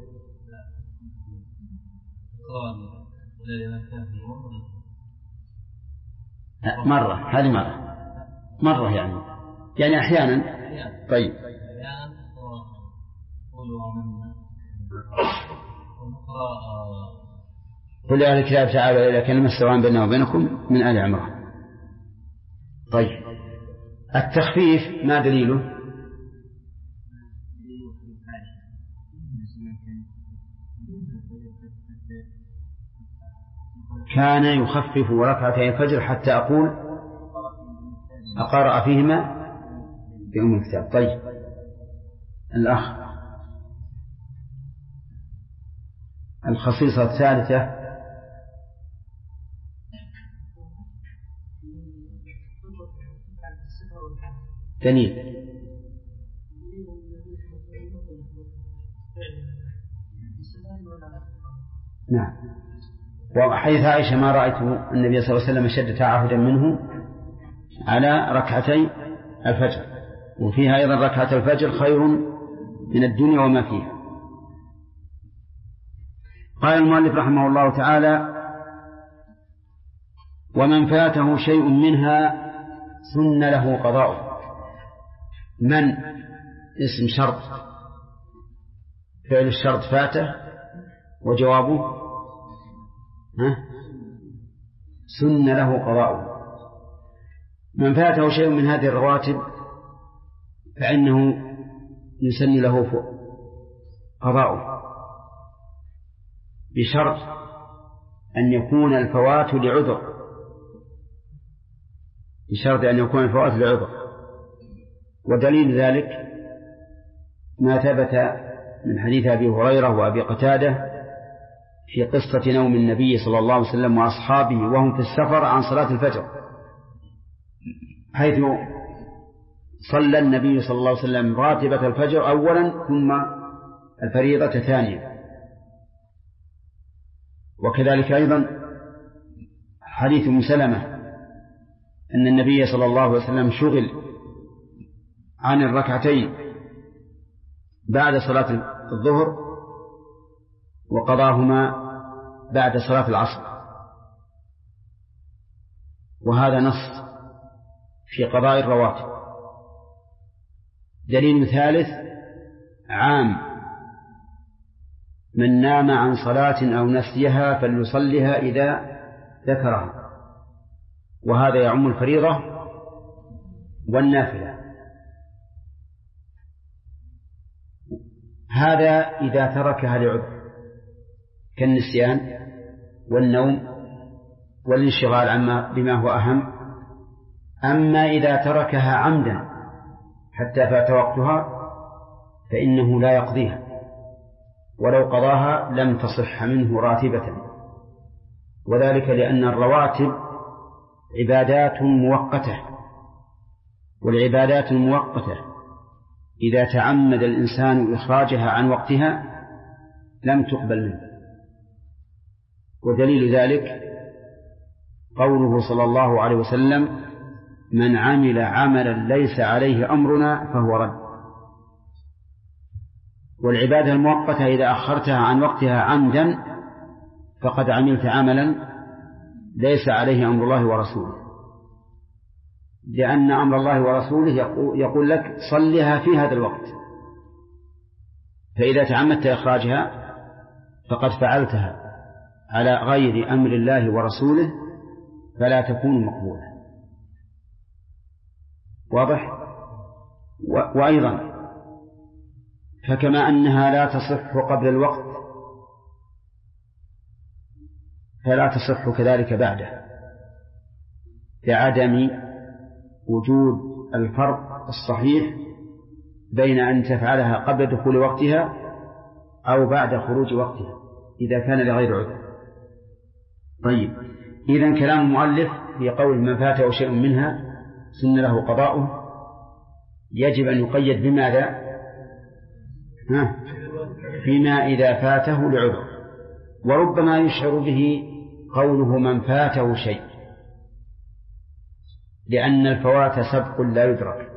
مرة، هذه مرة يعني أحيانا. طيب قل يا أهل الكتاب تعالوا إلى كلمة سواء بيننا وبينكم من آل عمران. طيب التخفيف ما دليله؟ كان يخفف ركعتي الفجر حتى أقول أقرأ فيهما بأم الكتاب. طيب الأخ الخصيصة الثالثة دليل. نعم. وحيث عائشة ما رأيت النبي صلى الله عليه وسلم شد تعهدا منه على ركعتي الفجر، وفيها أيضا ركعة الفجر خير من الدنيا وما فيها. قال المؤلف رحمه الله تعالى: ومن فاته شيء منها سن له قضاؤه. من اسم شرط، فعل الشرط فاته، وجوابه سن له قضاؤه. من فاته شيء من هذه الرواتب فإنه يسن له قضاؤه بشرط أن يكون الفوات لعذر، ودليل ذلك ما ثبت من حديث أبي هريرة وأبي قتادة في قصة نوم النبي صلى الله عليه وسلم وأصحابه وهم في السفر عن صلاة الفجر، حيث صلى النبي صلى الله عليه وسلم راتبة الفجر أولا ثم الفريضة ثانيا. وكذلك أيضا حديث أم سلمة أن النبي صلى الله عليه وسلم شغل عن الركعتين بعد صلاة الظهر وقضاهما بعد صلاة العصر، وهذا نص في قضاء الرواتب. دليل ثالث عام: من نام عن صلاة أو نسيها فليصلها إذا ذكرها، وهذا يعم الفريضة والنافلة. هذا إذا تركها لعذر كالنسيان والنوم والانشغال بما هو أهم. أما إذا تركها عمدا حتى فات وقتها فإنه لا يقضيها، ولو قضاها لم تصح منه راتبة، وذلك لأن الرواتب عبادات مؤقتة، والعبادات المؤقتة إذا تعمد الإنسان إخراجها عن وقتها لم تقبل منه. ودليل ذلك قوله صلى الله عليه وسلم: من عمل عملا ليس عليه أمرنا فهو رد. والعبادة المؤقتة إذا أخرتها عن وقتها عمدا فقد عملت عملا ليس عليه أمر الله ورسوله، لأن أمر الله ورسوله يقول لك صلها في هذا الوقت، فإذا تعمدت إخراجها فقد فعلتها على غير أمر الله ورسوله فلا تكون مقبولة. واضح؟ وأيضا فكما أنها لا تصح قبل الوقت فلا تصح كذلك بعده، لعدم وجود الفرق الصحيح بين أن تفعلها قبل دخول وقتها أو بعد خروج وقتها إذا كان لغير عذر. طيب، إذن كلام المؤلف في قول من فاته شيء منها سن له قضاؤه يجب أن يقيد بماذا؟ فيما إذا فاته لعذر، وربما يشعر به قوله من فاته شيء، لأن الفوات سبق لا يدرك،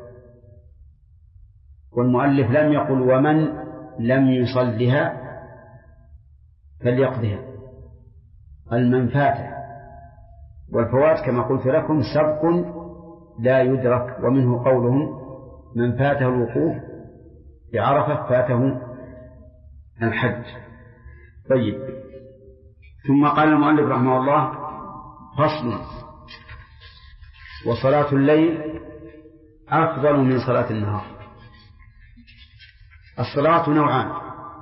والمؤلف لم يقل ومن لم يصلها فليقضها، قال من فاته، والفوات كما قلت لكم سبق لا يدرك، ومنه قولهم من فاته الوقوف بعرفة فاته الحج. طيب، ثم قال المؤلف رحمه الله فصل: وصلاة الليل أفضل من صلاة النهار. الصلاة نوعان: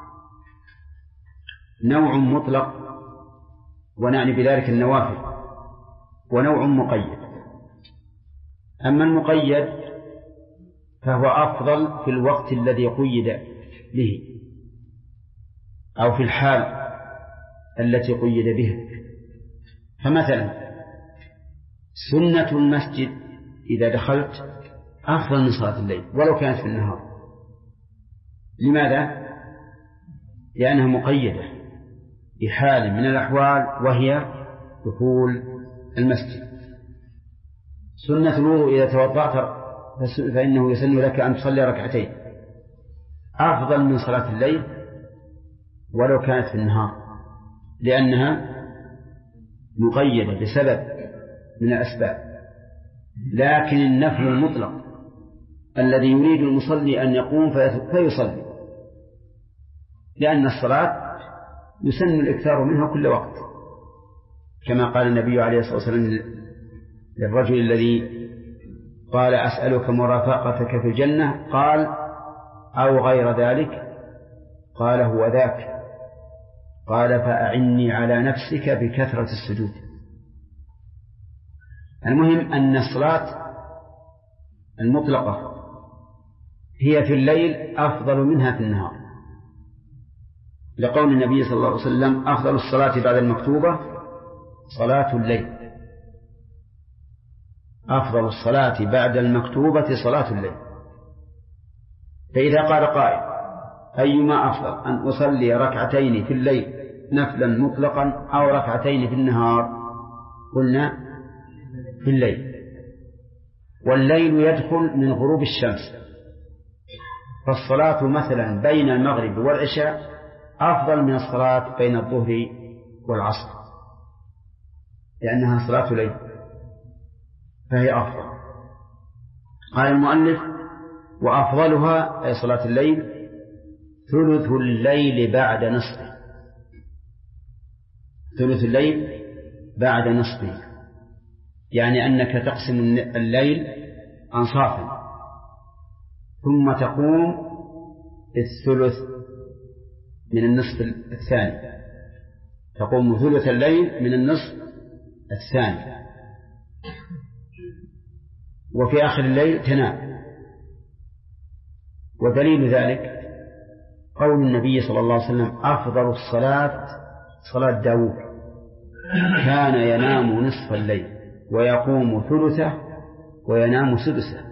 نوع مطلق ونعني بذلك النوافل، ونوع مقيد. أما المقيد فهو أفضل في الوقت الذي قيد به أو في الحال التي قيد بها. فمثلا سنة المسجد إذا دخلت أفضل من صلاة الليل ولو كانت في النهار. لماذا؟ لأنها مقيدة بحال من الأحوال وهي دخول المسجد. سنة الوضوء إذا توضأت فإنه يسن لك أن تصلي ركعتين أفضل من صلاة الليل ولو كانت في النهار، لأنها مقيدة بسبب من الأسباب. لكن النفل المطلق الذي يريد المصلي أن يقوم فيصلي، لأن الصلاة يسن الإكثار منها كل وقت، كما قال النبي عليه الصلاة والسلام للرجل الذي قال أسألك مرافقتك في الجنة، قال أو غير ذلك، قال هو ذاك، قال فأعني على نفسك بكثرة السجود. المهم أن الصلاة المطلقة هي في الليل أفضل منها في النهار، لقول النبي صلى الله عليه وسلم أفضل الصلاة بعد المكتوبة صلاة الليل. أفضل الصلاة بعد المكتوبة صلاة الليل. فإذا قال قائل أيما أفضل، أن أصلي ركعتين في الليل نفلا مطلقا أو ركعتين في النهار؟ قلنا في الليل، والليل يدخل من غروب الشمس، فالصلاة مثلا بين المغرب والعشاء أفضل من الصلاة بين الظهر والعصر، لأنها صلاة ليل فهي أفضل. قال المؤلف وأفضلها أي صلاة الليل ثلث الليل بعد نصفه. ثلث الليل بعد نصفه يعني أنك تقسم الليل أنصافا ثم تقوم الثلث من النصف الثاني، تقوم ثلث الليل من النصف الثاني، وفي آخر الليل تنام. ودليل ذلك قول النبي صلى الله عليه وسلم أفضل الصلاة صلاة داود، كان ينام نصف الليل ويقوم ثلثه وينام سدسه.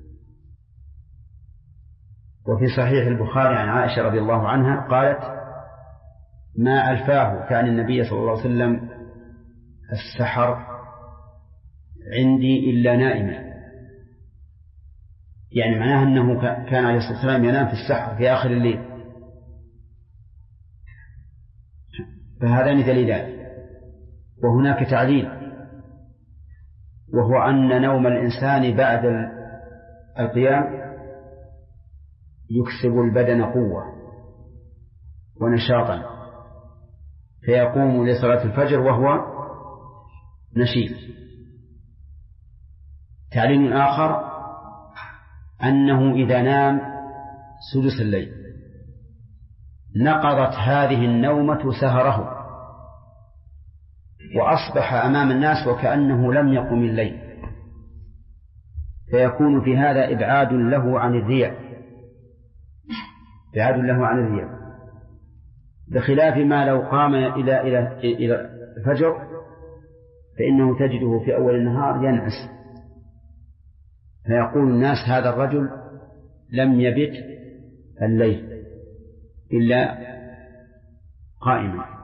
وفي صحيح البخاري عن عائشة رضي الله عنها قالت ما ألفاه كان النبي صلى الله عليه وسلم السحر عندي إلا نائما، يعني معناها أنه كان عليه الصلاة والسلام ينام في السحر في آخر الليل. فهذان دليلان. وهناك تعليل، وهو أن نوم الإنسان بعد القيام يكسب البدن قوة، ونشاطا فيقوم لصلاة الفجر وهو نشيط. تعليم آخر أنه إذا نام سدس الليل نقضت هذه النومة سهره وأصبح أمام الناس وكأنه لم يقم الليل، فيكون في هذا إبعاد له عن الرياء، بخلاف ما لو قام إلى الفجر فإنه تجده في أول النهار ينعس، فيقول الناس هذا الرجل لم يبت الليل إلا قائما.